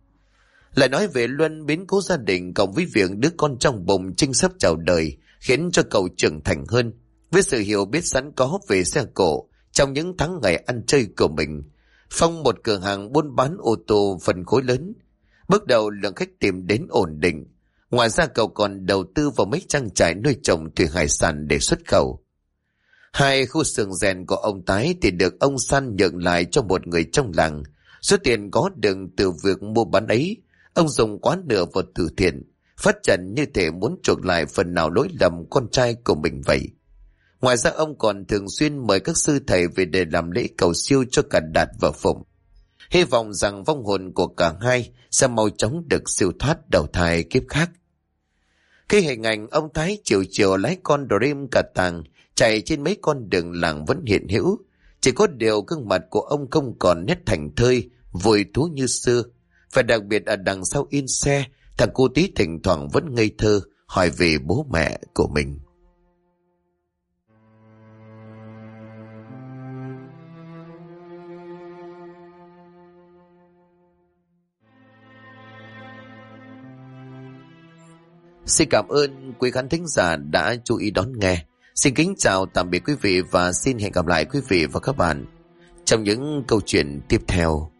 Lại nói về Luân, biến cố gia đình cộng với việc đứa con trong bụng Trinh sắp chào đời khiến cho cậu trưởng thành hơn. Với sự hiểu biết sẵn có về xe cộ, trong những tháng ngày ăn chơi của mình, Phong một cửa hàng buôn bán ô tô phân khối lớn. Bước đầu lượng khách tìm đến ổn định. Ngoài ra cậu còn đầu tư vào mấy trang trại nuôi trồng thủy hải sản để xuất khẩu. 2 khu xưởng rèn của ông Tái thì được ông San nhượng lại cho một người trong làng. Số tiền có được từ việc mua bán ấy, ông dùng quá nửa vào từ thiện, phát trần như thể muốn chuộc lại phần nào lỗi lầm con trai của mình vậy. Ngoài ra ông còn thường xuyên mời các sư thầy về để làm lễ cầu siêu cho cả Đạt và Phụng, hy vọng rằng vong hồn của cả hai sẽ mau chóng được siêu thoát đầu thai kiếp khác. Cái hình ảnh ông Thái chiều chiều lái con Dream cả tàng chạy trên mấy con đường làng vẫn hiện hữu, chỉ có điều gương mặt của ông không còn nét thảnh thơi vui thú như xưa. Và đặc biệt ở đằng sau yên xe, thằng cô tí thỉnh thoảng vẫn ngây thơ hỏi về bố mẹ của mình. Xin cảm ơn quý khán thính giả đã chú ý đón nghe. Xin kính chào tạm biệt quý vị và xin hẹn gặp lại quý vị và các bạn trong những câu chuyện tiếp theo.